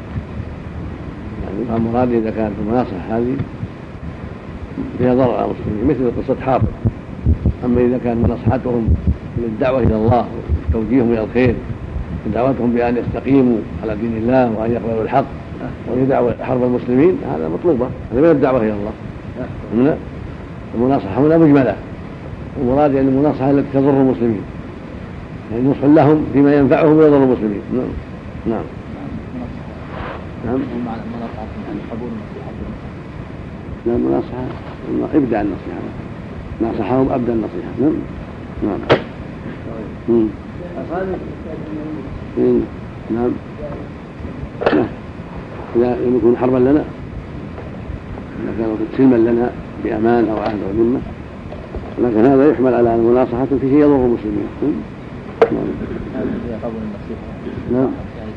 يعني المراد إذا كانت المناصحة هذه فيها ضرر على المسلمين مثل قصة حاطب. أما إذا كان مناصحتهم للدعوة إلى الله وتوجيههم إلى الخير ودعوتهم بأن يستقيموا على دين الله وأن يقبلوا الحق وأن يدعوا حرب المسلمين، هذا مطلوبة، هذا من الدعوة إلى الله. هنا المناصحة هنا مجملة، المراد يعني المناصحة التي تضر المسلمين، يعني نصح لهم فيما ينفعهم ويضر المسلمين. نعم. نعم. نعم. لا المناصحة ابدأ النصيحة، ناصحهم أبدأ النصيحة. نعم. نعم. نعم. نعم. إذا يكون حربا لنا، إذا كانوا سلما لنا بأمان أو عهد أو ذمة، لكن هذا يحمل على المناصحة في شيء يضر المسلمين. نعم.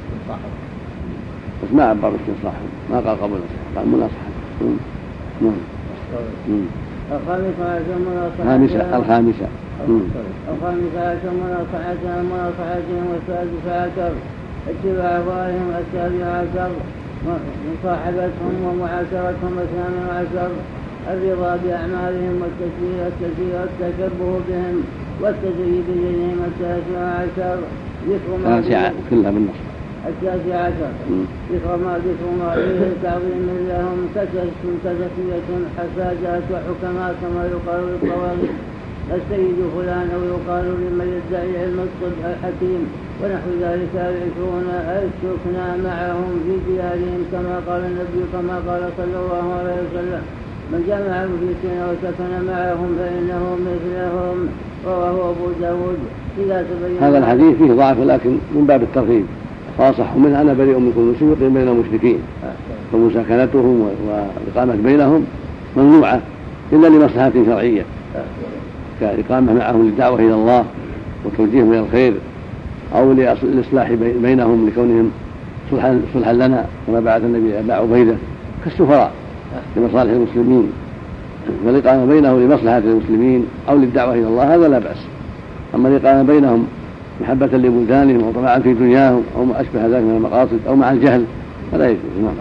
بس ما عبر استصلاحهم، ما قال قبل النصيحة، قال مناصحة. نعم. الخامسة عشر مناصحة. الخامسة الخامسة الخامسة عشر مناصحة مناصحتهم. والسادس عشر اتباع أهوائهم. السابع عشر مصاحبتهم ومعاشرتهم. الثامن عشر الرضا بأعمالهم والتشبيه والتشبه بهم والتزيد إليهم. التاسع عشر ذكر ما كلها بالنص. التاسع عشر ذكر ما ذكر ما فيه تعظيم لهم كتزكية حساجات وحكماء كما يقال للطواغيت السيد فلان، أو يقال لمن يدعي علم الطب الحكيم ونحو ذلك. العشرون السكنى معهم في ديارهم كما قال النبي كما قال صلى الله عليه وسلم: من جمع مشركين وسكن معهم فإنه مثلهم. رواه أبو داود. إذا تبين هذا الحديث فيه ضعف لكن من باب الترغيب، واصح منه: أنا بريء من كل مسلم يقيم بين المشركين، فمساكنتهم والإقامة بينهم ممنوعة إلا لمصلحة شرعية كإقامة معهم للدعوة إلى الله وتوجيههم إلى الخير، أو للإصلاح بينهم لكونهم صلحا لنا كما بعث النبي أبا عبيدة كالسفراء لمصالح المسلمين، فالإقامة بينهم لمصلحة المسلمين أو للدعوة إلى الله هذا لا بأس. أما الإقامة بينهم محبة لبلدانهم أو طمعا في دنياهم أو ما أشبه ذلك من المقاصد أو مع الجهل فلا يجوز. نعم.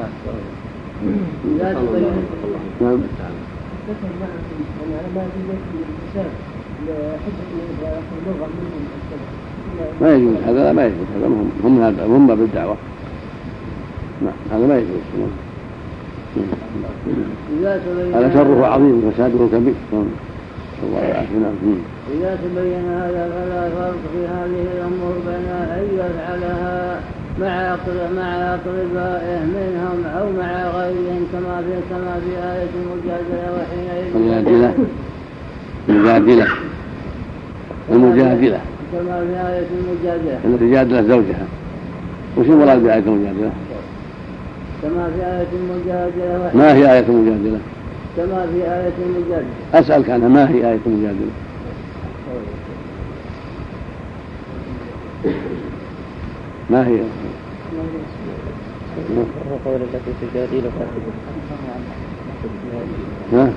نعم. ما يجوز هذا، ما يجوز هذا، هم هم بالدعوة. نعم هذا ما يجوز. هذا شره عظيم وفساده كبير. إذا تبين هذا فلا فرق في هذه الأمور بين أن يفعلها مع مع أقربائه منهم أو مع غيرهم كما في كما في آية المجادلة. وحينئذ المجادلة المجادلة المجادلة كما في آية المجادلة التي جادلت زوجها. وش المراد بآية المجادلة؟ كما في آية المجادلة. ما هي آية المجادلة؟ كما في آية المجادلة. أسألك عنها، ما هي آية المجادلة؟ ما هي؟ قول التي تجادلك ها؟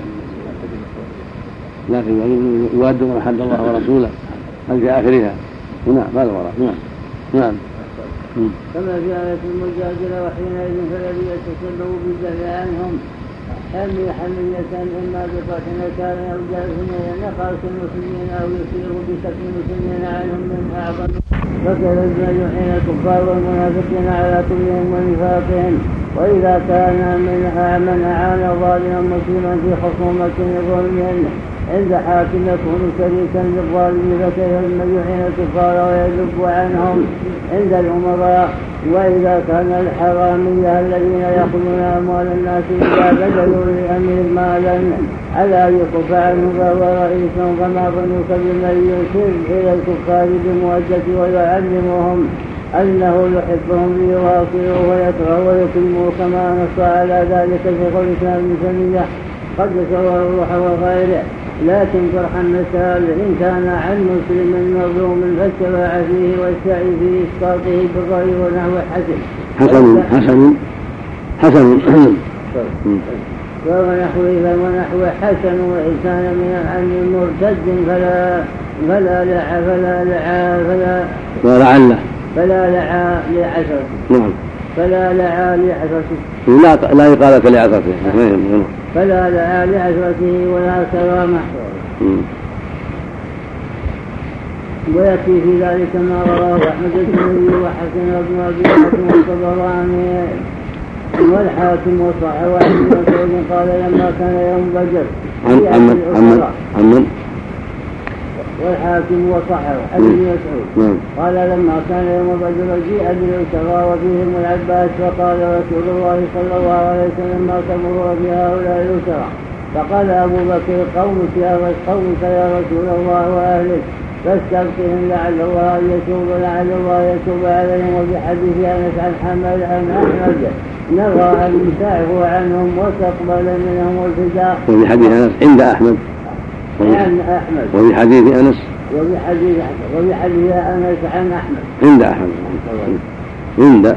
لكن يوادون ما حد الله ورسوله هل في آخرها؟ نعم هذا وراء. نعم. نعم. كما في آية المجادلة وحينئذ فالذي يتسبب بالدفع عنهم حمي حمية إما بفتح كان أو جازمية نقاص المسلمين أو يصير بشكل المسلمين عنهم من أعظم فكذلك يحين الكفار والمنافقين على كلهم ونفاقهم. وإذا كان من أعان ظالما مسلما في خصومة ظلم عند حاكم يكون شريكا للظالم فكيف من يحين الكفار ويذب عنهم عند الأمراء. وإذا كان الحرامية الذين يأخذون أموال الناس إذا بدلوا للأمير مالا على أن يكف عنه فهو رئيس فما ظنك بمن يشير إلى الكفار بمودة ويعلمهم أنه يحبهم ليواصلوا ويكرهوا ويكرموا كما نص على ذلك شيخ الإسلام ابن تيمية قدسه الروح وغيره. لكن طرح المسائل إن كان عن مسلم مظلوم فالشفاعة فيه والسعي في إسقاطه بالرأي ونحو حسن حسن حسن حسن ونحوه ونحو حسن. وإن كان من عن مرتد فلا فلا لعى فلا لعى فلا ولعله فلا لعى لعشرته نعم فلا لعى لعشرته لا لا إقالة لعشرته فلا لعى لعشرته ولا سوى محصور. ويكفي في ذلك ما رواه أحمد الترمذي وحسن بن أبي حاتم والطبراني والحاكم وصح وعن مسعود قال لما كان يوم بدر والحاكم وصحه عن مسعود قال لما كان يوم بدر جيء بالعشرة وفيهم العباس فقال رسول الله صلى الله عليه وسلم ما تمر بهؤلاء العشرة فقال أبو بكر قومك يا قومك يا رسول الله وأهلك فاستغفرهم لعل الله يتوب لعل الله يتوب عليهم. وفي حديث أنس عن حمد عن أحمد نرى أن تعفو عنهم وتقبل منهم الفداء. وفي حديث أنس عند أحمد عن أحمد وفي حديث أنس وفي حديث وفي حديث أنس عن أحمد عند أحمد عند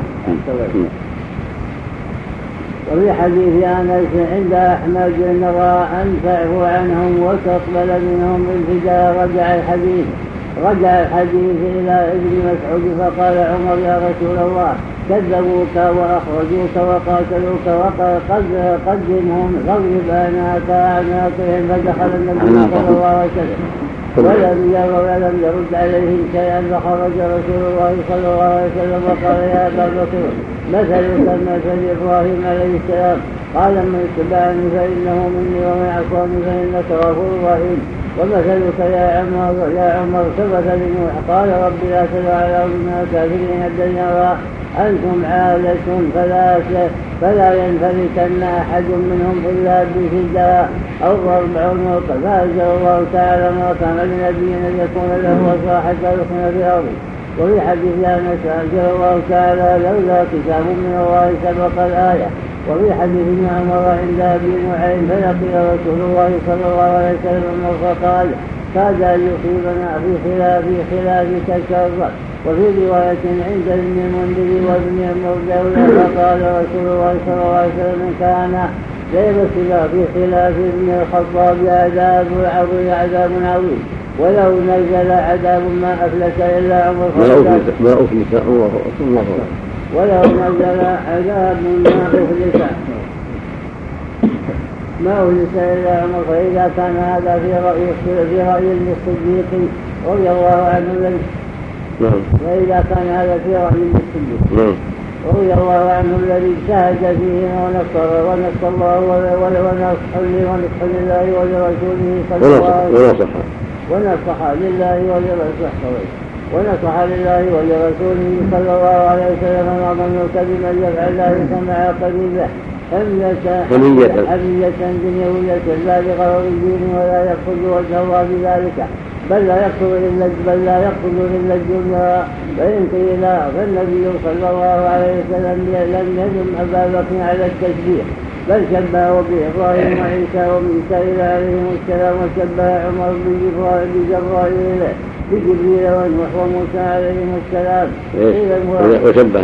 وفي حديث أنس عند أحمد نرى أن تعفو عنهم وتقبل منهم الفداء. رجع الحديث رجع الحديث إلى ابن مسعود فقال عمر يا رسول الله كذبوك وأخرجوك وقاتلوك وقدمهم غضب أعناك أعناقهم. فدخل النبي صلى الله عليه وسلم ولم ولم يرد عليهم شيئا فخرج رسول الله صلى الله عليه وسلم وقال يا أبا بكر مثلك مثل إبراهيم عليه السلام قال من اتبعني فإنه مني ومن عصاني فإنك غفور رحيم. ومثلك يا عمر يا عمر كمثل نوح قال رب لا تدع على أرض من الكافرين الدنيا أنتم عالة فلا فلا ينفلتن أحد منهم إلا بفداء أو ضرب عنق. فأنزل الله تعالى ما كان لنبي أن يكون له صاحب يخن في الأرض. وفي حديث أنس أنزل الله تعالى لولا كتاب من الله سبق الآية. وفي حديث ابن عمر عند أبي نعيم فلقي رسول الله صلى الله عليه وسلم فقال كاد أن يصيبنا في خلاف خلافك شر. وفي رواية عند ابن المنذر وابن المرداوي فقال رسول الله صلى الله عليه وسلم كان ليبصر في خلاف ابن الخطاب عذاب عظيم عذاب عظيم ولو نزل عذاب ما أفلت إلا عمر ما أفلت الله الله ولو نزل عذاب ما أفلت ما أفلت إلا عمر. فإذا كان هذا في رأي في رأي الصديق رضي الله عنه وإذا كان هذا في رأي الصديق رضي الله عنه الذي اجتهد فيه ونصر ونصر الله ونصح ونصح لله ولرسوله صلى الله عليه وسلم ونصح لله ولرسوله ونصح لله ولرسوله صلى الله عليه وسلم. ما ظنك بمن يفعل ذلك مع قريبه حمية دنيوية لا بغرض الدين ولا يقصد وجه الله بذلك بل لا يقصد إلا بل لا يقصد إلا الدنيا. فإن قيل فالنبي صلى الله عليه وسلم لم يذم أبا بكر على التشبيه بل شبه بإبراهيم وعيسى وميسائيل عليهم السلام وشبه عمر بجبرائيل بجبريل ونوح وموسى عليهم السلام وشبه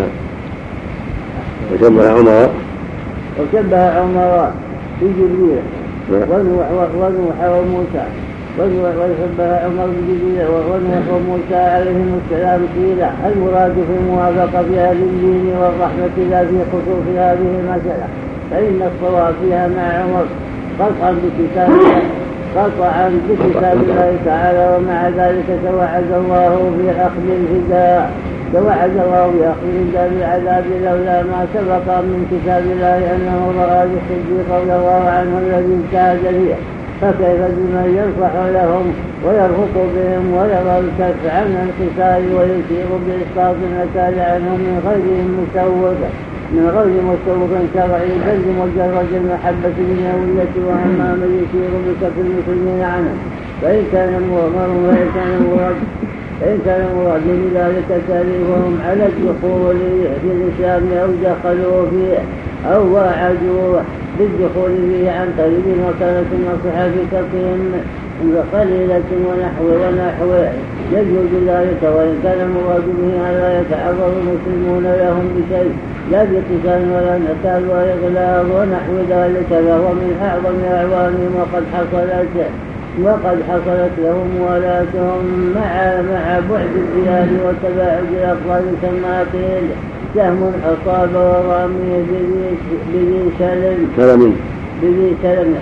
وشبه عمر وشبه عمر بجبريل ونوح وموسى ويحبها عمر بن وموسى عليهم السلام قيل المراد في الموافقة في هذا الدين والرحمة لا في خصوص هذه المسألة، فإن الصواب فيها مع عمر قطعا بكتاب قطعا بكتاب الله تعالى، ومع ذلك توعد الله في أخذ الهداء توعد الله في أخذ الهداء بالعذاب لولا ما سبق من كتاب الله أنه رأى بالصديق رضي الله عنه الذي اجتهد فيه، فكيف بمن ينصح لهم ويرفق بهم ويرى الكف عن القتال ويشير بإسقاط النكال عنهم من غير مسوغ من غير مسوغ شرعي بل مجرد المحبة بالنوية، وأما من يشير بكف المسلمين عنهم فإن كان مؤمر وإن كان مراد فإن كان مراد بذلك تأليفهم على الدخول في الإسلام أو دخلوا فيه أو واعدوا بالدخول فيه عن قريب، وكانت النصيحة في تقييم قليلة ونحو ونحوه يجوز ذلك، وإن كان المراد به ألا يتعرض المسلمون لهم بشيء لا بقتال ولا نكال وإغلاظ ونحو ذلك فهو من أعظم أعوانهم، وقد حصلت وقد حصلت لهم موالاتهم مع مع بعد البلاد وتباعد الأطفال كما قيل سهم أصاب ورامي بذي سلم بذي سلم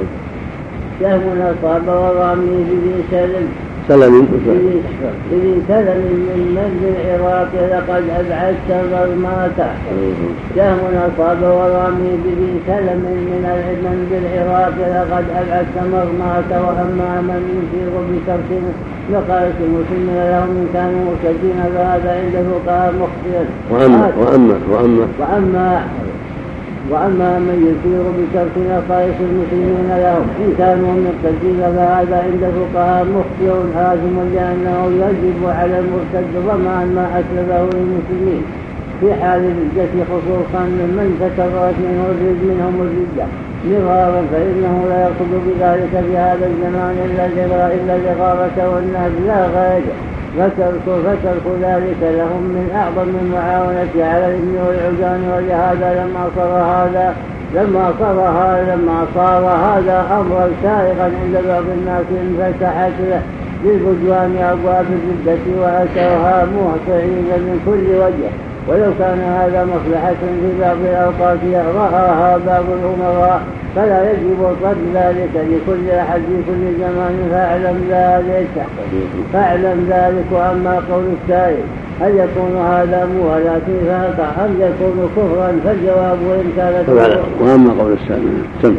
سهم أصاب ورامي بذي سلم سلم بذي سلم من مد العراق لقد أبعدت ظلماته سهم أصاب ورامي بذي سلم من العلم بالعراق لقد أبعدت مرماته، وأما من يشير بترك مقالة المسلمين لهم إن كانوا مرتدين فهذا عند الفقهاء مخطئ. وأما وأما وأما وأما وأما من يشير بترك نصائح المسلمين لهم إن كانوا مرتدين فهذا عند الفقهاء مخطئ حازم، لأنه يجب على المرتد ضمان ما أسلبه للمسلمين في حال الردة، خصوصا من تكررت منهم الردة مرارا، فإنه لا يقصد بذلك في هذا الزمان إلا الإغارة والنهب لا غير، فترك ذلك لهم من أعظم المعاونة على الإثم والعدوان، ولهذا لما صار هذا لما صار هذا لما صار هذا أمرا سائغا عند بعض الناس انفتحت له للعدوان أبواب الردة وأتوها مهطعين من كل وجه، ولو كان هذا مصلحة في بعض الأوقات رآها بعض الأمراء فلا يجب رد ذلك لكل أحد في كل زمان، فاعلم ذلك فاعلم ذلك. وأما قول السائل هل يكون هذا موالاة فاقع أم يكون كفرا فالجواب وإن كان كفرا. وأما قول السائل سمع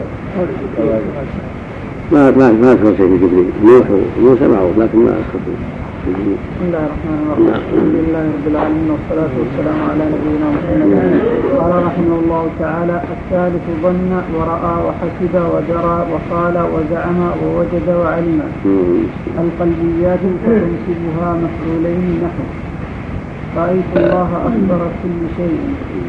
ما ما ما أذكر شيء في جبريل نوح وموسى معه لكن ما أذكر بسم الله الرحمن الرحيم. الحمد لله رب العالمين والصلاة والسلام على نبينا محمد. قال رحمه الله تعالى: الثالث ظن ورأى وحسب ودرى وقال وزعم ووجد وعلم. القلبيات فتنسبها مفعولين نحو رأيت الله أكبر كل شيء.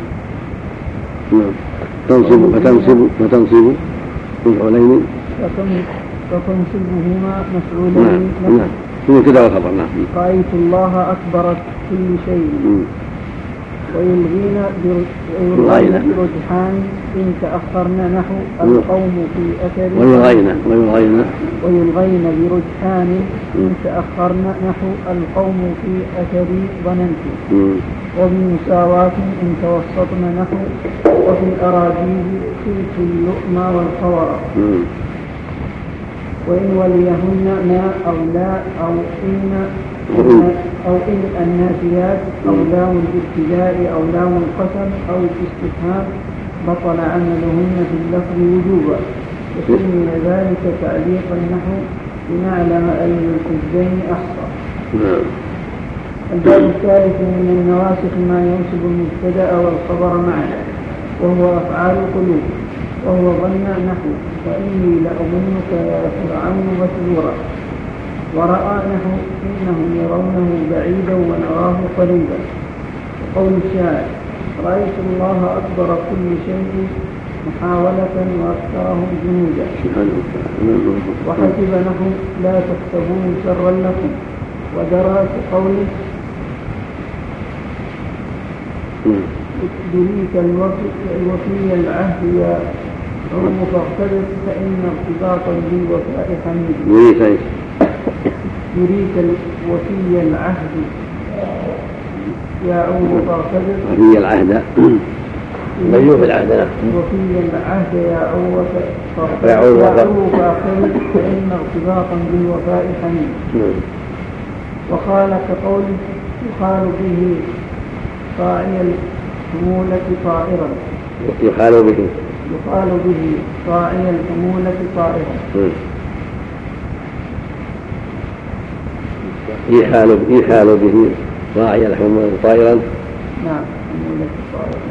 تنصب فتنصب فتنصب مفعولين فتنصبهما مفعولين نحو ثم كده وخبر. نعم. رأيت الله أكبر كل شيء. ويلغينا برجحان إن تأخرنا نحو القوم في أثر ويلغينا ويلغينا ويلغينا برجحان إن تأخرنا نحو القوم في أثر ظننت. وبمساواة إن توسطنا نحو وفي الأراضي خلف اللؤم والخور. وإن وليهن ما أو لا أو إن أو إن النافيات أو لام الابتداء أو لام القسم أو الاستفهام بطل عملهن في اللفظ وجوبا، وسمي ذلك تعليقا نحو لنعلم أي الحزبين أحصى. الباب الثالث من النواسخ ما ينصب المبتدأ والخبر معا وهو أفعال القلوب، وهو ظن نحو وإني لأظنك يا فرعون مسرورا، ورأى نحو إنهم يرونه بعيدا ونراه قريبا. وقول الشاعر رأيت الله أكبر كل شيء محاولة وأكثرهم جنودا. وحسب نحو لا تحسبوه شرا لكم. ودرى قوله بريك الوفي العهد يا عم فاغتبط فإن ارتباطا بالوفاء حميد. يريك يريك الوفي العهد يا عم فاغتبط. وفي العهد غيوب العهد. وفي العهد يا عم فاغتبط فإن ارتباطا بالوفاء حميد. وقال كقوله يقال به طاعي الحمولة طائرا. يقال به يقال به طاعي الحمولة طائرا. يحال يحال به طاعي الحمولة طائرا. نعم حمولة طائرا.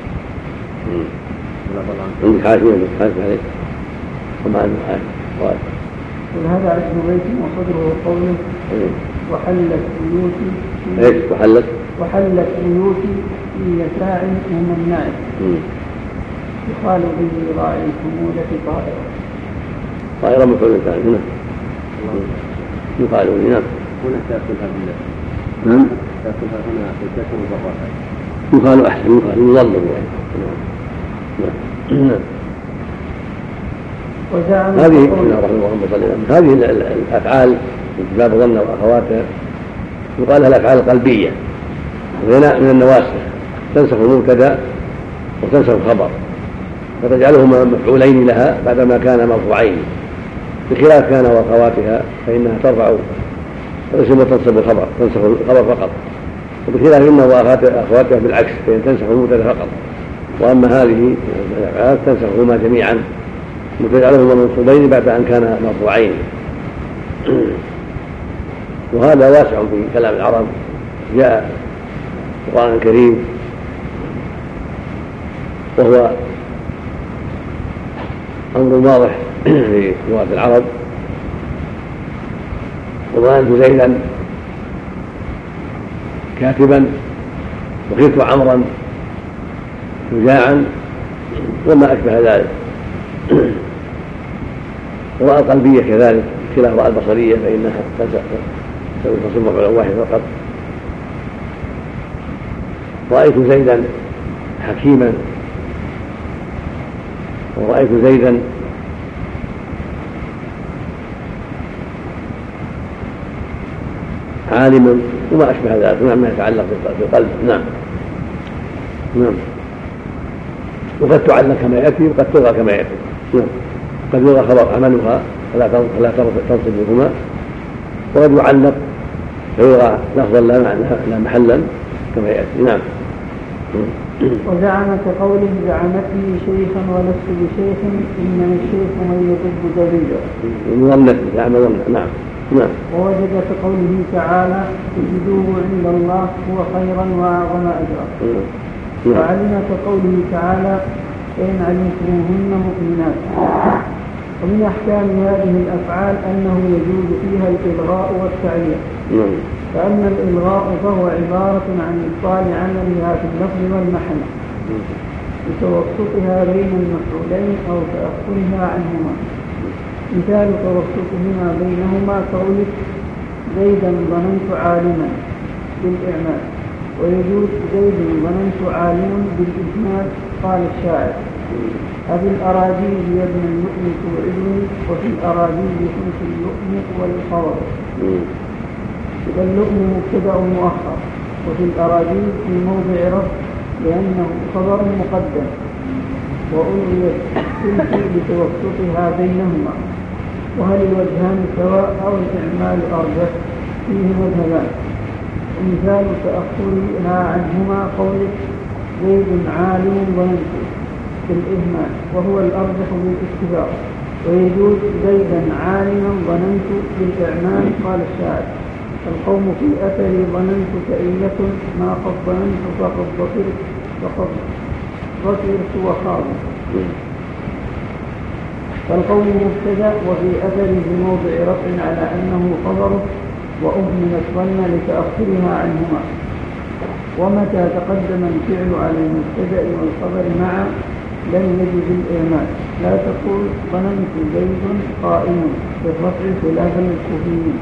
عندك حاشية حاشية عليك طبعا قال وهذا عشر بيت وصدره قوله وحلت بيوتي ايش وحلت وحلت بيوتي في يساع وممنع. يقال به راعي الحمولة طائرة. طائرة مفعول ثاني. هنا يقال به نعم. هنا تأكلها بالله. نعم تأكلها هنا بالكسر وبالراحة. يقال أحسن يقال يظلم يعني. نعم. هذه هذه الأفعال باب ظن وأخواتها يقال لها الأفعال القلبية غناء من النواسخ تنسخ المبتدا وتنسخ الخبر فتجعلهما مفعولين لها بعدما كان مرفوعين بخلاف كان وأخواتها فإنها ترفع الاسم وتنصب الخبر تنسخ الخبر فقط وبخلاف إن وأخواتها بالعكس فإن تنسخ المبتدا فقط وأما هذه الأفعال تنسخهما جميعا وتجعلهما منصوبين بعد أن كان مرفوعين. وهذا واسع في كلام العرب جاء القرآن الكريم وهو أمر واضح في لغة العرب. وظننت زيدا كاتبا وخلت عمرا شجاعا وما أشبه ذلك. ورأى القلبية كذلك خلاف رأى البصرية فإنها تصب مفعولا واحد فقط. رأيت زيدا حكيما ورأيت زيدا عالما وما أشبه ذلك مما يتعلق بالقلب. نعم نعم. وقد تعلق كما يأتي وقد تلغى كما يأتي. نعم. قد يلغى خبر عملها فلا تنصب بهما وقد يعلق فيلغى لفظا لا محلا كما يأتي. نعم. وزعم كقوله زعمتني شيخا ولست بشيخ إنما الشيخ من يطب دليلا. ظنت زعم ظنت. نعم نعم. ووجد كقوله تعالى تجدوه عند الله هو خيرا وأعظم أجرا. وعلم كقوله تعالى إن علمتموهن مؤمنات. ومن أحكام هذه الأفعال أنه يجوز فيها الإلغاء والتعليق. فأما الإلغاء فهو عبارة عن إبطال عملها في اللفظ والمحل بتوسطها بين المفعولين أو تأخرها عنهما. مثال توسطهما بينهما قولك زيدا ظننت عالما بالإعمال ويجوز زيد ظننت عالم بالإجمال. قال الشاعر أبي الأراجيل يا ابن اللؤم توعدني وفي الأراجيل خمس اللؤم والخبر. واللؤم مبتدأ مؤخر وفي الأراجيل في موضع رفع لأنه خبر مقدم وأوليت تلك بتوسطها بينهما. وهل الوجهان سواء أو الإعمال أرجح فيه مذهبان. ومثال تأخرها عنهما قولك زيد عالم ظننت بالإهمال وهو الأرجح بالاتفاق. ويجوز زيدا عالما ظننت بالإعمال. قال الشاعر القوم في أثري ظننت كئية ما قد ظننت فقد ظفرت فقد ظفرت وخاض. فالقول مبتدأ وفي أثره في موضع رفع على أنه خبره وأهمل الظن لتأخرها عنهما. ومتى تقدم الفعل على المبتدأ والخبر معا لم يجد الإعمال. لا تقول ظننت زيد قائم بالرفع خلافا للكوفيين.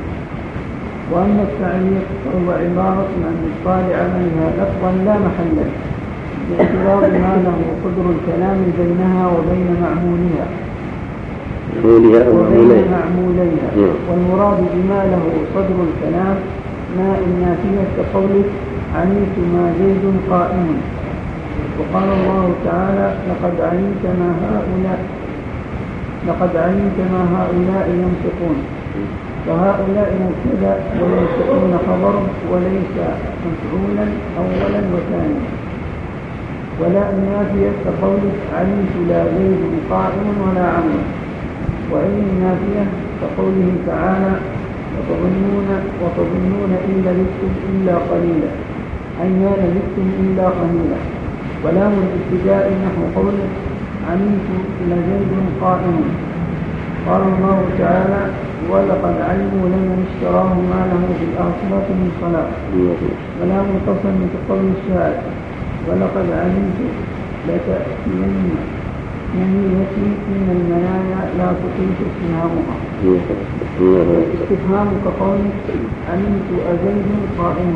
وأما التعليق فهو عبارة عن إبطال عملها لفظا لا محلا باعتراض ما له صدر الكلام بينها وبين معمولها وبين معموليها. والمراد بما له صدر الكلام ما النافية كقوله علمت ما زيد قائم. وقال الله تعالى لقد علمت ما هؤلاء لقد علمت ما هؤلاء ينطقون. فهؤلاء مبتدأ وينطقون خبر وليس مفعولا أولا وثانيا. ولا النافية كقوله علمت لا زيد قائم ولا عمرو. وإن النافية كقوله تعالى وتظنون وتظنون إن لبثتم إلا قليلا أي ما لبثتم إلا قليلا. ولام الابتداء نحو قوله علمت لزيد قائم. قال الله تعالى ولقد علموا لمن اشتراه ما له في الآخرة من خلاق. ولام القسم كقول الشاعر ولقد علمت لتأتين منيتي إن المنايا لا تطيق استفهامها. استفهام كقول علمت أزيد قائم.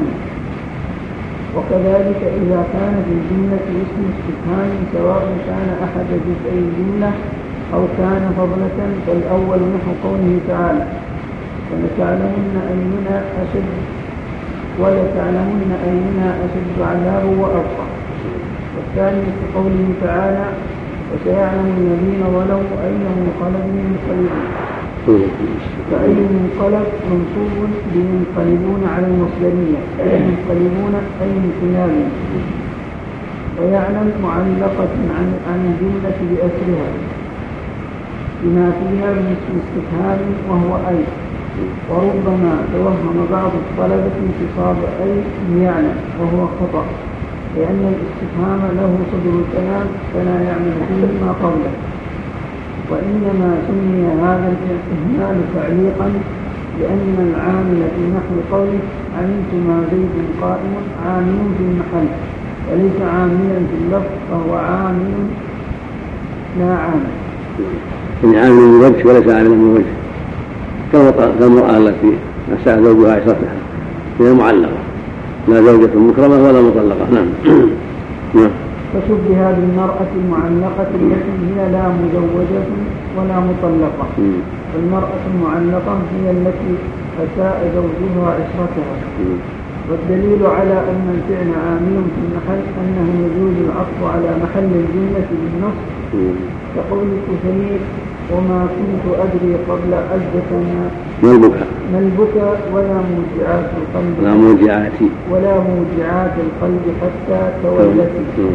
وكذلك إذا كان في الجملة اسم استفهام سواء كان أحد جزئي الجملة أو كان فضلة فالأول نحو قوله تعالى ولتعلمن أينا أشد ولتعلمن أينا أشد عذاب وأبقى. والثاني كقوله تعالى وسيعلم الذين ظلموا أي منقلب ينقلبون. فأي منقلب منصوب بينقلبون على المصدرية أي منقلبون أي انقلاب. ويعلم معلقة عن عن الجملة بأسرها بما فيها من اسم استفهام وهو أي. وربما توهم بعض الطلبة انتصاب أي يعلم وهو خطأ لأن الاستفهام له صدر الكلام فلا يعمل فيه ما قبله. وإنما سمي هذا الاستهمال تعليقا لأن العامل في نحو قوله علمت ما زيد قائم عامل في المحل وليس عاملا في اللفظ فهو عامل لا عامل. يعني عامل من وجه وليس عاملا من وجه كالمرأة التي نسأ زوجها عشرتها هي معلقة لا زوجة مكرمة ولا مطلقة. نعم. نعم. فشبه بالمرأة المعلقة التي هي لا مزوجة ولا مطلقة. والمرأة المعلقة هي التي أساء زوجها عشرتها. والدليل على أن الفعل عامل في المحل أنه يجوز العطف على محل الجملة بالنص كقول الكثير وما كنت أدري قبل عزتنا ما البكاء ولا موجعات القلب ولا موجعاتي ولا موجعات القلب حتى تولتي.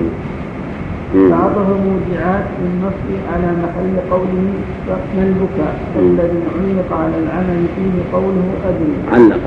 فعطف موجعات بالنص على محل قوله ما البكاء الذي علق على العمل فيه قوله أدري علق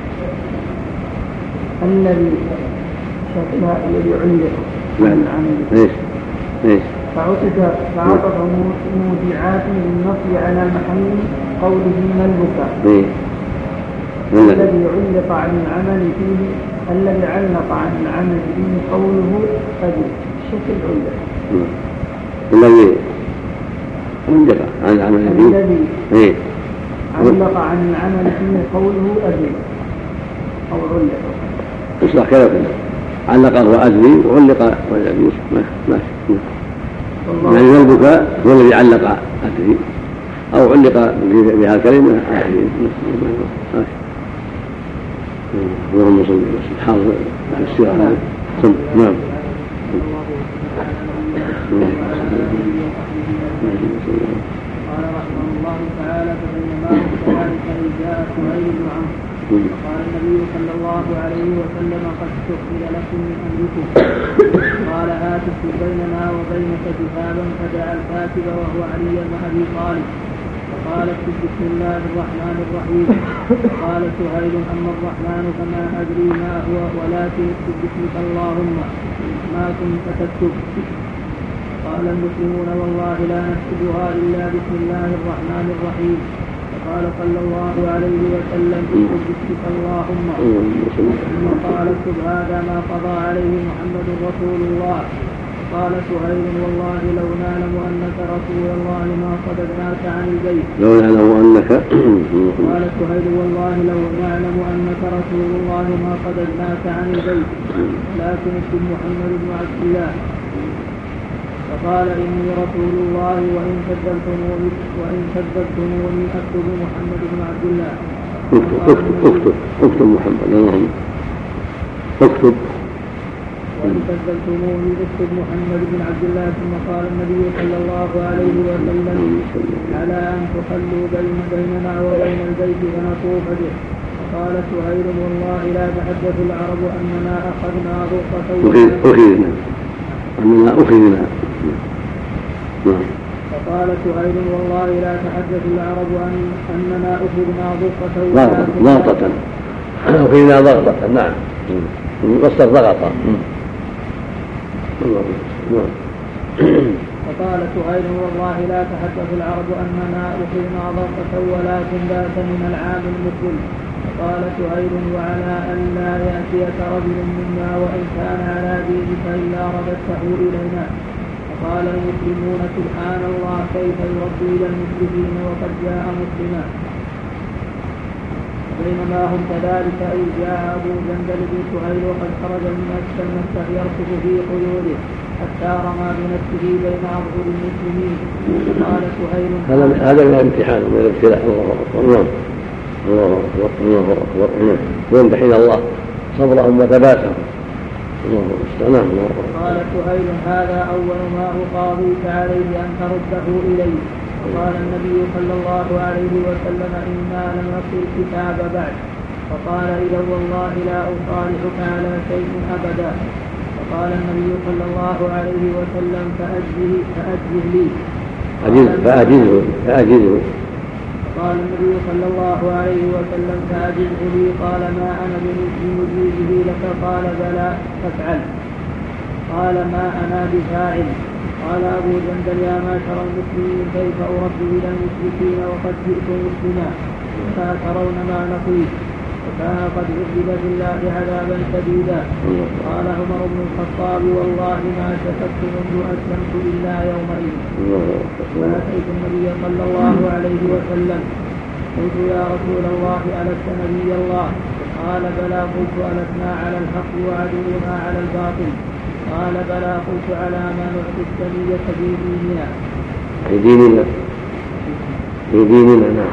الذي شكل الذي علق على العمل ليش ليش فعطف فعطف موجعات بالنص على محل قوله ما البكاء الذي علق عن العمل فيه الذي علق عن العمل فيه قوله أدري شكل علق الذي علق عن العمل فيه الذي علق عن العمل فيه قوله أدري أو علق يصلح كذا علق هو أدري وعلق والذي ماشي يعني البكاء هو الذي علق أدري أو علق بها الكلمة أدري. اللهم صل وسلم حاضر السيرة هذا. نعم. قال رحمه الله تعالى فبينما هم كذلك إذ جاء سهيل بن عمرو قال النبي صلى الله عليه وسلم قد استغفر لكم من أمركم قال هاتف بيننا وبينك كتابا فدعا الكاتب وهو علي بن أبي طالب فقال اكتب بسم الله الرحمن الرحيم. قال سهيل أما الرحمن فما أدري ما هو ولكن اكتب باسمك اللهم ما كنت تكتب. قال المسلمون والله لا نكتبها إلا بسم الله الرحمن الرحيم. فقال صلى الله عليه وسلم اكتب باسمك اللهم. ثم قال اكتب هذا ما قضى عليه محمد رسول الله فقال سهيل والله لو نعلم أنك رسول الله ما صددناك عن البيت. لو نعلم أنك قال سهيل والله لو نعلم أنك رسول الله ما صددناك عن البيت لكن اسم محمد بن عبد الله. فقال إني رسول الله وإن كذبتموني وإن كذبتموني أكتب محمد بن عبد الله. اكتب اكتب محمد اللهم اكتب وإن كذبتموني اكتب محمد بن عبد الله. ثم قال النبي صلى الله عليه وسلم على أن تخلوا بين بيننا وبين البيت فنطوف به. قال سهيل والله لا تحدث العرب أننا أخذنا رخصة أخذنا أننا أخذنا. فقال سهيل والله لا تحدث العرب أن أننا أخذنا ضغطة ضغطة أخذنا ضغطة. نعم مصدر ضغطة. فقال سهيل والله لا تحدث العرب أننا أخذنا ضغطة ولكن ذاك من العام المقبل. فقال سهيل وعلى أن لا يأتيك رجل منا وإن كان على دينك إلا رددته إلينا. قال المسلمون سبحان الله كيف يرد إلى المشركين وقد جاء مسلما. بينما هم كذلك إذ جاء أبو جندل بن سهيل وقد خرج من السمة يركض في قيوده حتى رمى بنفسه بين أظهر المسلمين. قال سهيل هذا من الامتحان ومن الابتلاء. الله أكبر الله أكبر الله أكبر ويمتحن الله صبرهم وثباتهم. قال سهيل هذا أول ما أقاضيك عليه أن ترده إلي. فقال النبي صلى الله عليه وسلم إنا لم نقل الكتاب بعد. فقال إذا والله لا أصالحك على شيء أبدا. فقال النبي صلى الله عليه وسلم فأجزه فأجزه لي فأجزه فأجزه قال النبي صلى الله عليه وسلم فأجزه لي. قال ما أنا بمجيزه لك. قال بلى فافعل. قال ما أنا بفاعل. قال أبو جندل يا معشر المسلمين كيف أرد إلى المشركين وقد جئت مسلما فأترون ما نقول وكان قد عذب بالله عذابا شديدا. قال عمر بن الخطاب والله ما شككت منذ أسلمت إلا يومئذ. فأتيت النبي صلى الله عليه وسلم قلت يا رسول الله ألست نبي الله؟ قال بلى. قلت ألسنا على الحق وعدونا على الباطل؟ قال بلى. قلت على ما نعطي السمية في ديننا في ديننا في ديننا نعم.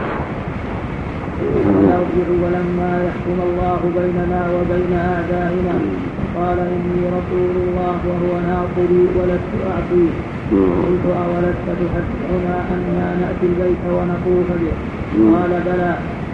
نرجع ولما يحكم الله بيننا وبين أعدائنا. قال إني رسول الله وهو ناصري ولست أعطيه. قلت أولست تحدثنا أننا نأتي البيت ونطوف به؟ قال بلى.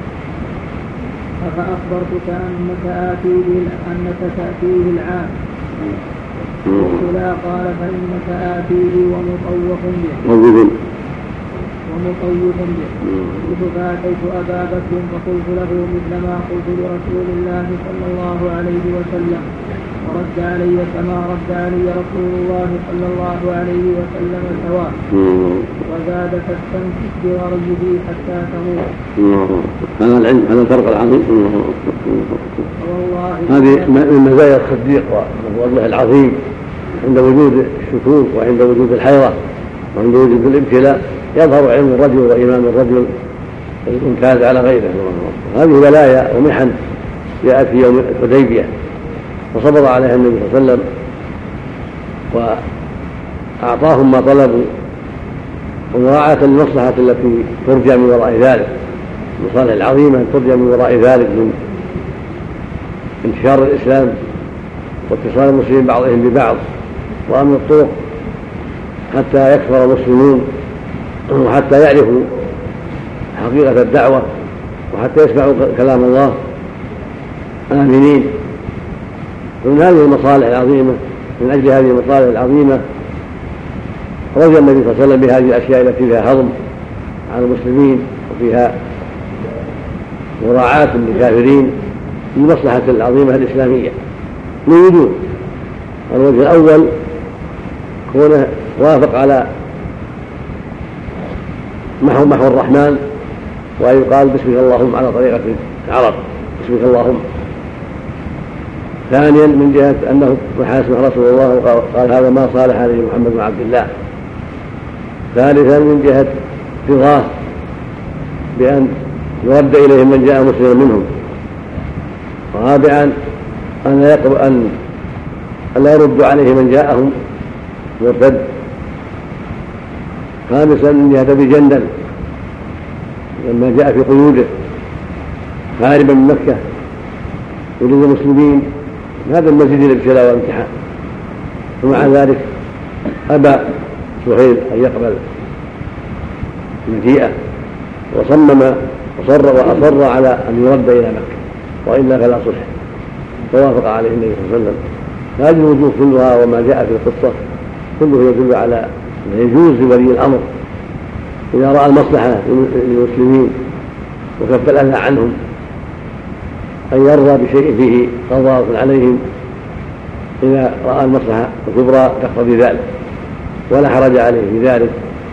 فأخبرتك أنك آتيه أنك تأتيه العام. قلت لا. قال فإنك آتيه ومطوف به ومطوف به. قلت فأتيت أبا بكر فقلت له مثل ما قلت لرسول الله صلى الله عليه وسلم ورد علي كما رد علي رسول الله صلى الله عليه وسلم سواء. وزاد فاستمسك بغريه حتى تموت. هذا العلم هذا الفرق العظيم. هذه من مزايا الصديق وفضله العظيم عند وجود الشكوك وعند وجود الحيرة وعند وجود الابتلاء يظهر علم الرجل وإيمان الرجل الإنكاز على غيره. هذه بلايا ومحن جاءت في يوم الحديبية فصبر عليها النبي صلى الله عليه وسلم وأعطاهم ما طلبوا ومراعاة للمصلحة التي ترجى من وراء ذلك. المصالح العظيمة ترجى من وراء ذلك من انتشار الإسلام واتصال المسلمين بعضهم ببعض وأمن الطرق حتى يكثر المسلمون وحتى يعرفوا حقيقة الدعوة وحتى يسمعوا كلام الله آمنين. ومن هذه المصالح العظيمة من أجل هذه المصالح العظيمة رجى النبي صلى الله عليه وسلم بهذه الأشياء التي فيها هضم على المسلمين وفيها مراعاة للكافرين للمصلحة العظيمة الإسلامية من وجوه. الوجه الأول كونه وافق على محو محو الرحمن ويقال بسمك اللهم على طريقة العرب بسمك اللهم ثانيا من جهة أنه محاسن رسول الله قال هذا ما صالح عليه محمد بن عبد الله. ثالثا من جهة رضاه بأن يرد إليهم من جاء مسلما منهم. رابعا أن يقبل أن لا يرد عليه من جاءهم مرتد. خامسا من جهة أبي جندل لما جاء في قيوده هاربا من مكة يريد المسلمين هذا المزيد الابتلاء والامتحان، ومع ذلك أبى سهيل أن يقبل مجيئه وصمم وصر وأصر على أن يرد إلى مكة وإلا فلا صلح، فوافق عليه النبي صلى الله عليه وسلم. هذه الوجوه كلها وما جاء في القصة كله يدل على أن يجوز لولي الأمر إذا رأى المصلحة للمسلمين وكف الأذى عنهم أن يرضى بشيء فيه قضاء عليهم إذا رأى المصلحة الكبرى تقتضي ذلك، ولا حرج عليه في ذلك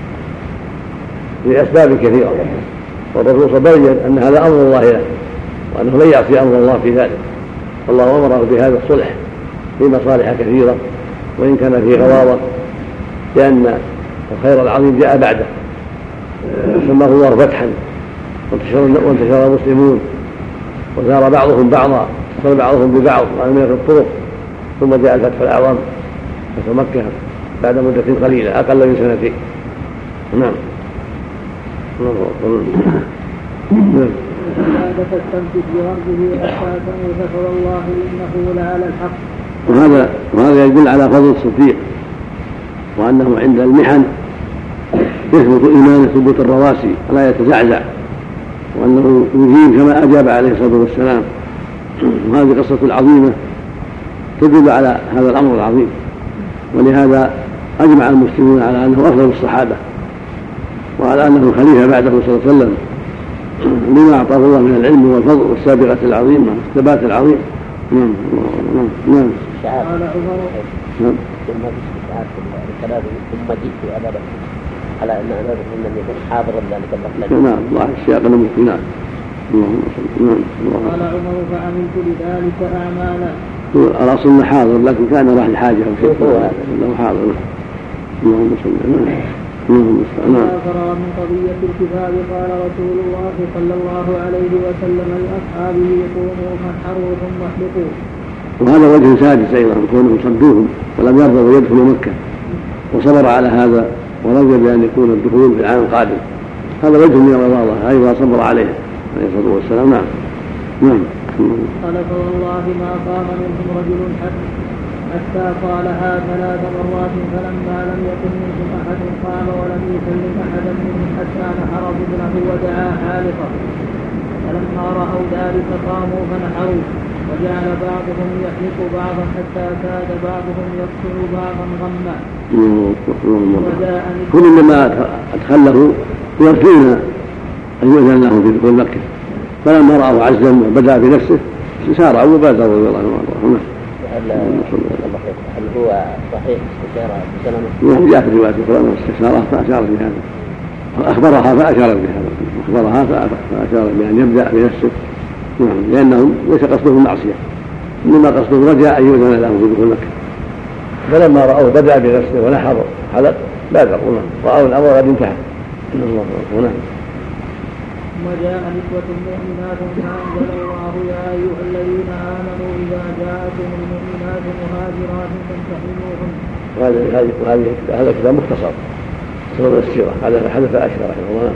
لأسباب كثيرة. والرسول بين أن هذا أمر الله له وأنه لن يعصي أمر الله في ذلك، الله أمره بهذا الصلح في مصالح كثيرة وإن كان فيه غضاضة، لأن الخير العظيم جاء بعده سماه الله فتحا وانتشر المسلمون وزار بعضهم بعضا اتصل بعضهم ببعض على من الطرق، ثم جاء الفتح الأعظم فتح مكة بعد مدة قليلة أقل من سنتين. نعم. لا تستمسك بغرضه حتى تموت فوالله إنه لعلى الحق. وهذا وهذا يدل على فضل الصديق وأنه عند المحن يثبت إيمانه ثبوت الرواسي ولا يتزعزع، وأنه يجيب كما أجاب عليه الصلاة والسلام. وهذه قصة عظيمة تدل على هذا الأمر العظيم، ولهذا أجمع المسلمون على أنه أفضل الصحابة وعلى أنه خليفة بعده صلى الله عليه وسلم لما أعطاه الله من العلم والفضل والسابقة العظيمة والثبات العظيم. نعم نعم قال عمر نعم ثم استشعار في الكلام ثم جئت أنا على أن أنا أن يكون حاضرا ذلك المطلب. نعم الله الشياق الممكن. نعم اللهم صل. نعم قال عمر فعملت لذلك أعمالا. الأصل أنه حاضر لكن كان راح لحاجة أو شيء لو حاضر. اللهم صل. نعم اللهم صل. نعم. فرغ من قضية الكتاب قال رسول الله صلى الله عليه وسلم لأصحابه قوموا فانحروا ثم احلقوا. وهذا وجه سادس أيضا كونهم صدوهم ولم يرضوا يدخلوا مكة وصبر على هذا ورجى بأن يكون الدخول في العام القادم، هذا وجه من الرضا أيضا صبر عليه عليه الصلاة والسلام. نعم نعم. قال فوالله ما قام منهم رجل حتى قالها ثلاث مرات فلما لم يكن منهم أحد قام ولم يسلم أحدا منهم حتى نحر ابنه ودعا حالقه، فلما رأوا ذلك قاموا فنحروا وجعل بعضهم يحلق بعضا حتى كاد بعضهم يقتل بعضا غما. كل ما أدخله يرجون أن يؤذن لهم في دخول مكة، فلما رأوا عزا وبدأ بنفسه سارعوا وبادروا رضي الله عنهم. هل هو صحيح استشارة بسلمة؟ جاءت رواية أخرى استشارة فأشارت بهذا، أخبرها فأشارت بهذا، أخبرها فأشارت بأن يبدأ بنفسه، لأنهم ليس قصدهم معصية إنما قصدهم رجاء أن يؤذن لهم في دخول مكة، فلما رأوه بدأ بنفسه ونحر حلق بادروا رأوا الأمر قد انتهى. وجاء نسوة مؤمنات فأنزل الله يا أيها الذين آمنوا إذا جاءكم المؤمنات مهاجرات فامتحنوهن. وهذا هذا كتاب مختصر سورة السيرة، هذا حدث أشهر رحمه الله.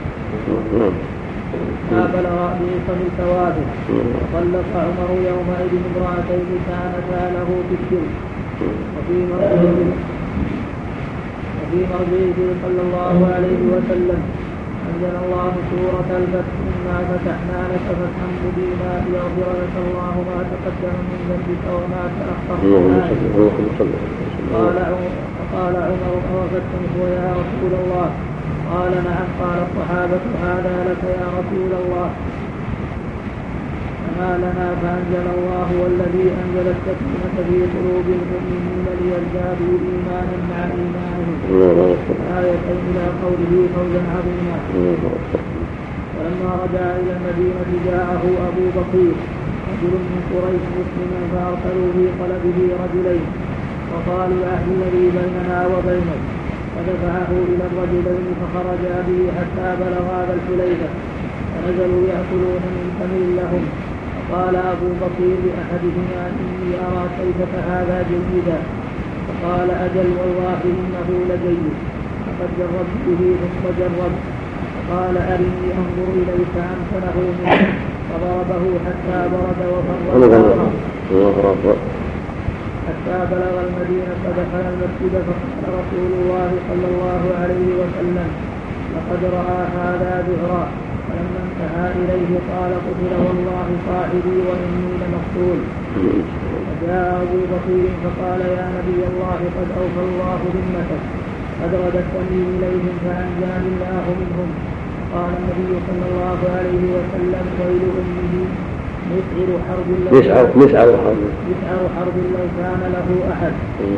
ما بلغ بيصل الثوابت. وطلق عمر يومئذ امرأتين كانتا له في الشرك. وفي مرجعه وفي مرجعه صلى الله عليه وسلم أنزل الله سورة الفتح إنا فتحنا لك فتحا مبينا ليغفر لك الله ما تقدم من ذنبك وما تأخر. قال عمر أوفتمه يا رسول الله؟ قال نعم. قال الصحابة هذا لك يا رسول الله؟ فما لنا؟ فأنزل الله والذي أنزل السكينة في قلوب المؤمنين ليزدادوا إيمانا مع إيمانهم. آيتين إلى قوله فوزا عظيما. ولما رجع إلى المدينة جاءه أبو بكر رجل من قريش مسلما فأرسلوا في طلبه رجلين وقالوا العهد الذي بيننا وبينك، فدفعه إلى الرجلين فخرجا به حتى بلغ هذا الحليفة فنزلوا يأكلون من تمر لهم. فقال أبو بكر لأحدهما إني أرى كيفك هذا جيدا، فقال أجل والله إنه لجيد، فقد جربت به ثم جربت. فقال أرني أنظر إليك أمكنه منه، فضربه حتى برد وفرق حتى بلغ المدينة فدخل المسجد. فقال رسول الله صلى الله عليه وسلم لقد رأى هذا ذعرا. فلما انتهى إليه قال قتل والله صاحبي وإني لمقتول. فجاء أبو بكر فقال يا نبي الله قد أوفى الله ذمتك، قد رددتني إليهم فأنجاني الله منهم. قال النبي صلى الله عليه وسلم ويل أمه مسعر حرب لو مسعر مسعر حرب مسعر حرب لو كان له أحد.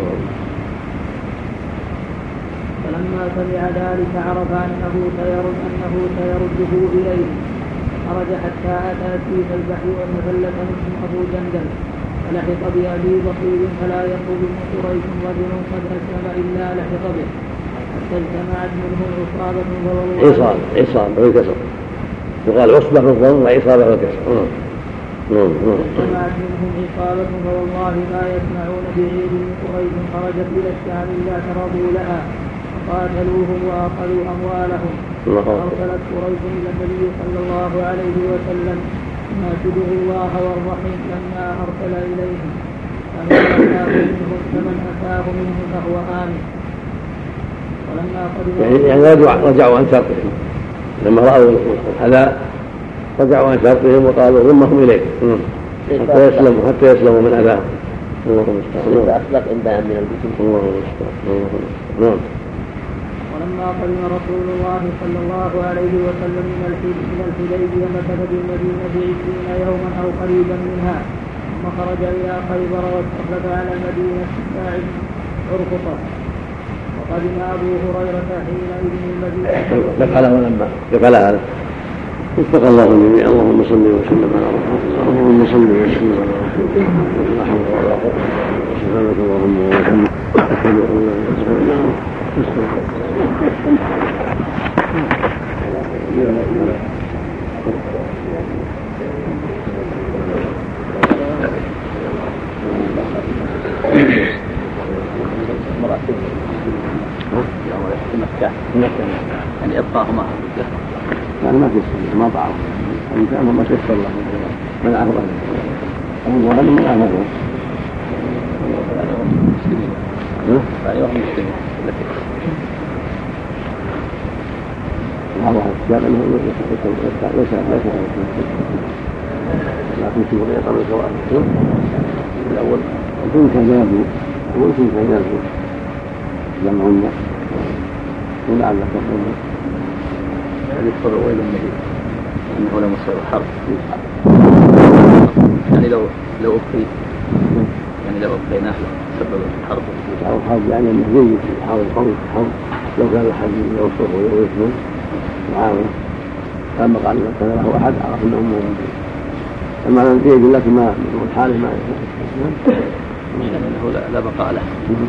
فلما سمع ذلك عرف أنه سيرد أنه سيرده إليه، خرج حتى أتى سيف البحر والمثلة منه أبو جندل، فلحق بأبي بكر فلا يخرج من قريش رجل قد أسلم إلا لحق به، حتى اجتمعت منهم عصابة فوالله عصابة عصابة بالكسر، يقال عصبة بالضم وعصابة بالكسر. اجتمعت منهم عصابة فوالله ما يسمعون بعيد من قريش خرجت إلى الشام إلا ترضوا لها قاتلوهم وأخذوا أموالهم. أرسلت قريش إلى النبي صلى الله عليه وسلم ما تدعو الله والرحيم لما أرسل إليهم، فمن أتاه منهم فمن أتاه منه فهو آمن. ولما قدم يعني رجعوا عن شرطهم لما رأوا هذا، رجعوا عن شرطهم وقالوا ضمهم إليك حتى يسلموا حتى يسلموا من أذاهم. الله المستعان. أخلق إنباء من الكتب. الله المستعان. نعم. ولما قدم رسول الله صلى الله عليه وسلم من الحديبية مكث بالمدينة عشرين يوما أو قريبا منها، ثم خرج إلى خيبر واستخلف على المدينة ساعد عرفطة. وقدم أبو هريرة حينئذ المدينة. فقال لما فقال هذا اتقى الله جميعا. اللهم صل وسلم على رسول الله. اللهم صل وسلم على رسول الله. لا حول ولا قوة سبحانك اللهم وبحمدك أشهد أن لا إله إلا أنت يعني إبقاهما يعني ما تيسر ما ضعف إن كان ما تيسر له من عرض أبو ظهر من عرض أيها المسلمين هذا الشيء أنه ليس ليس لكن في وضع من سواء الأول وكن كان يبدو وكن كان يبدو جمعنا ولعل تقول يذكر ويل النبي أنه لمصير حرب. يعني لو لو أبقي يعني لو أبقيناه سبب الحرب الحرب يعني أنه جيد يحاول القوي في الحرب لو كان أحد يوصف ويثمن معاونه كما قال إذا كان له أحد عرف أنه موجود. المعنى الجيد لكن ما من حاله ما أنه لا, لا بقاء له.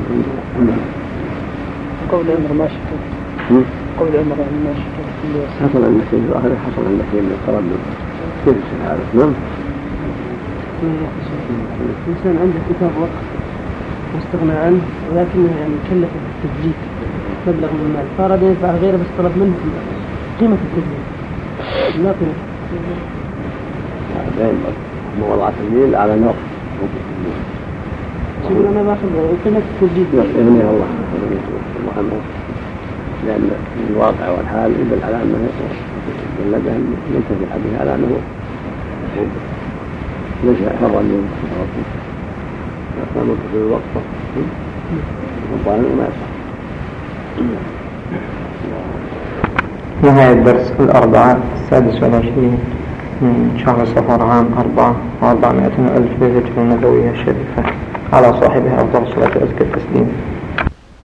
قول عمر ما شكر قول عمر ما شكر حصل عند شيء في الآخر حصل عند شيء من التردد كيف الشهادة. نعم. الإنسان عنده كتاب وقف واستغنى عنه ولكنه يعني كلف بالتسجيل مبلغ من المال فأراد ينفع غيره بس طلب منه قيمة التسجيل لا قيمة دائما موضع تسجيل على نوع شوف أنا باخذ قيمة التسجيل يغني الله محمد لأن الواقع والحال يدل على أنه يدل ينتفع به على أنه ليس حرا من ربه كان متصل الوقت وقال ما يصح. نهاية الدرس الأربعاء السادس والعشرين من شهر صفر عام أربعة وأربعمائة ألف للهجرة النبوية الشريفة على صاحبها أفضل صلاة وأزكى التسليم.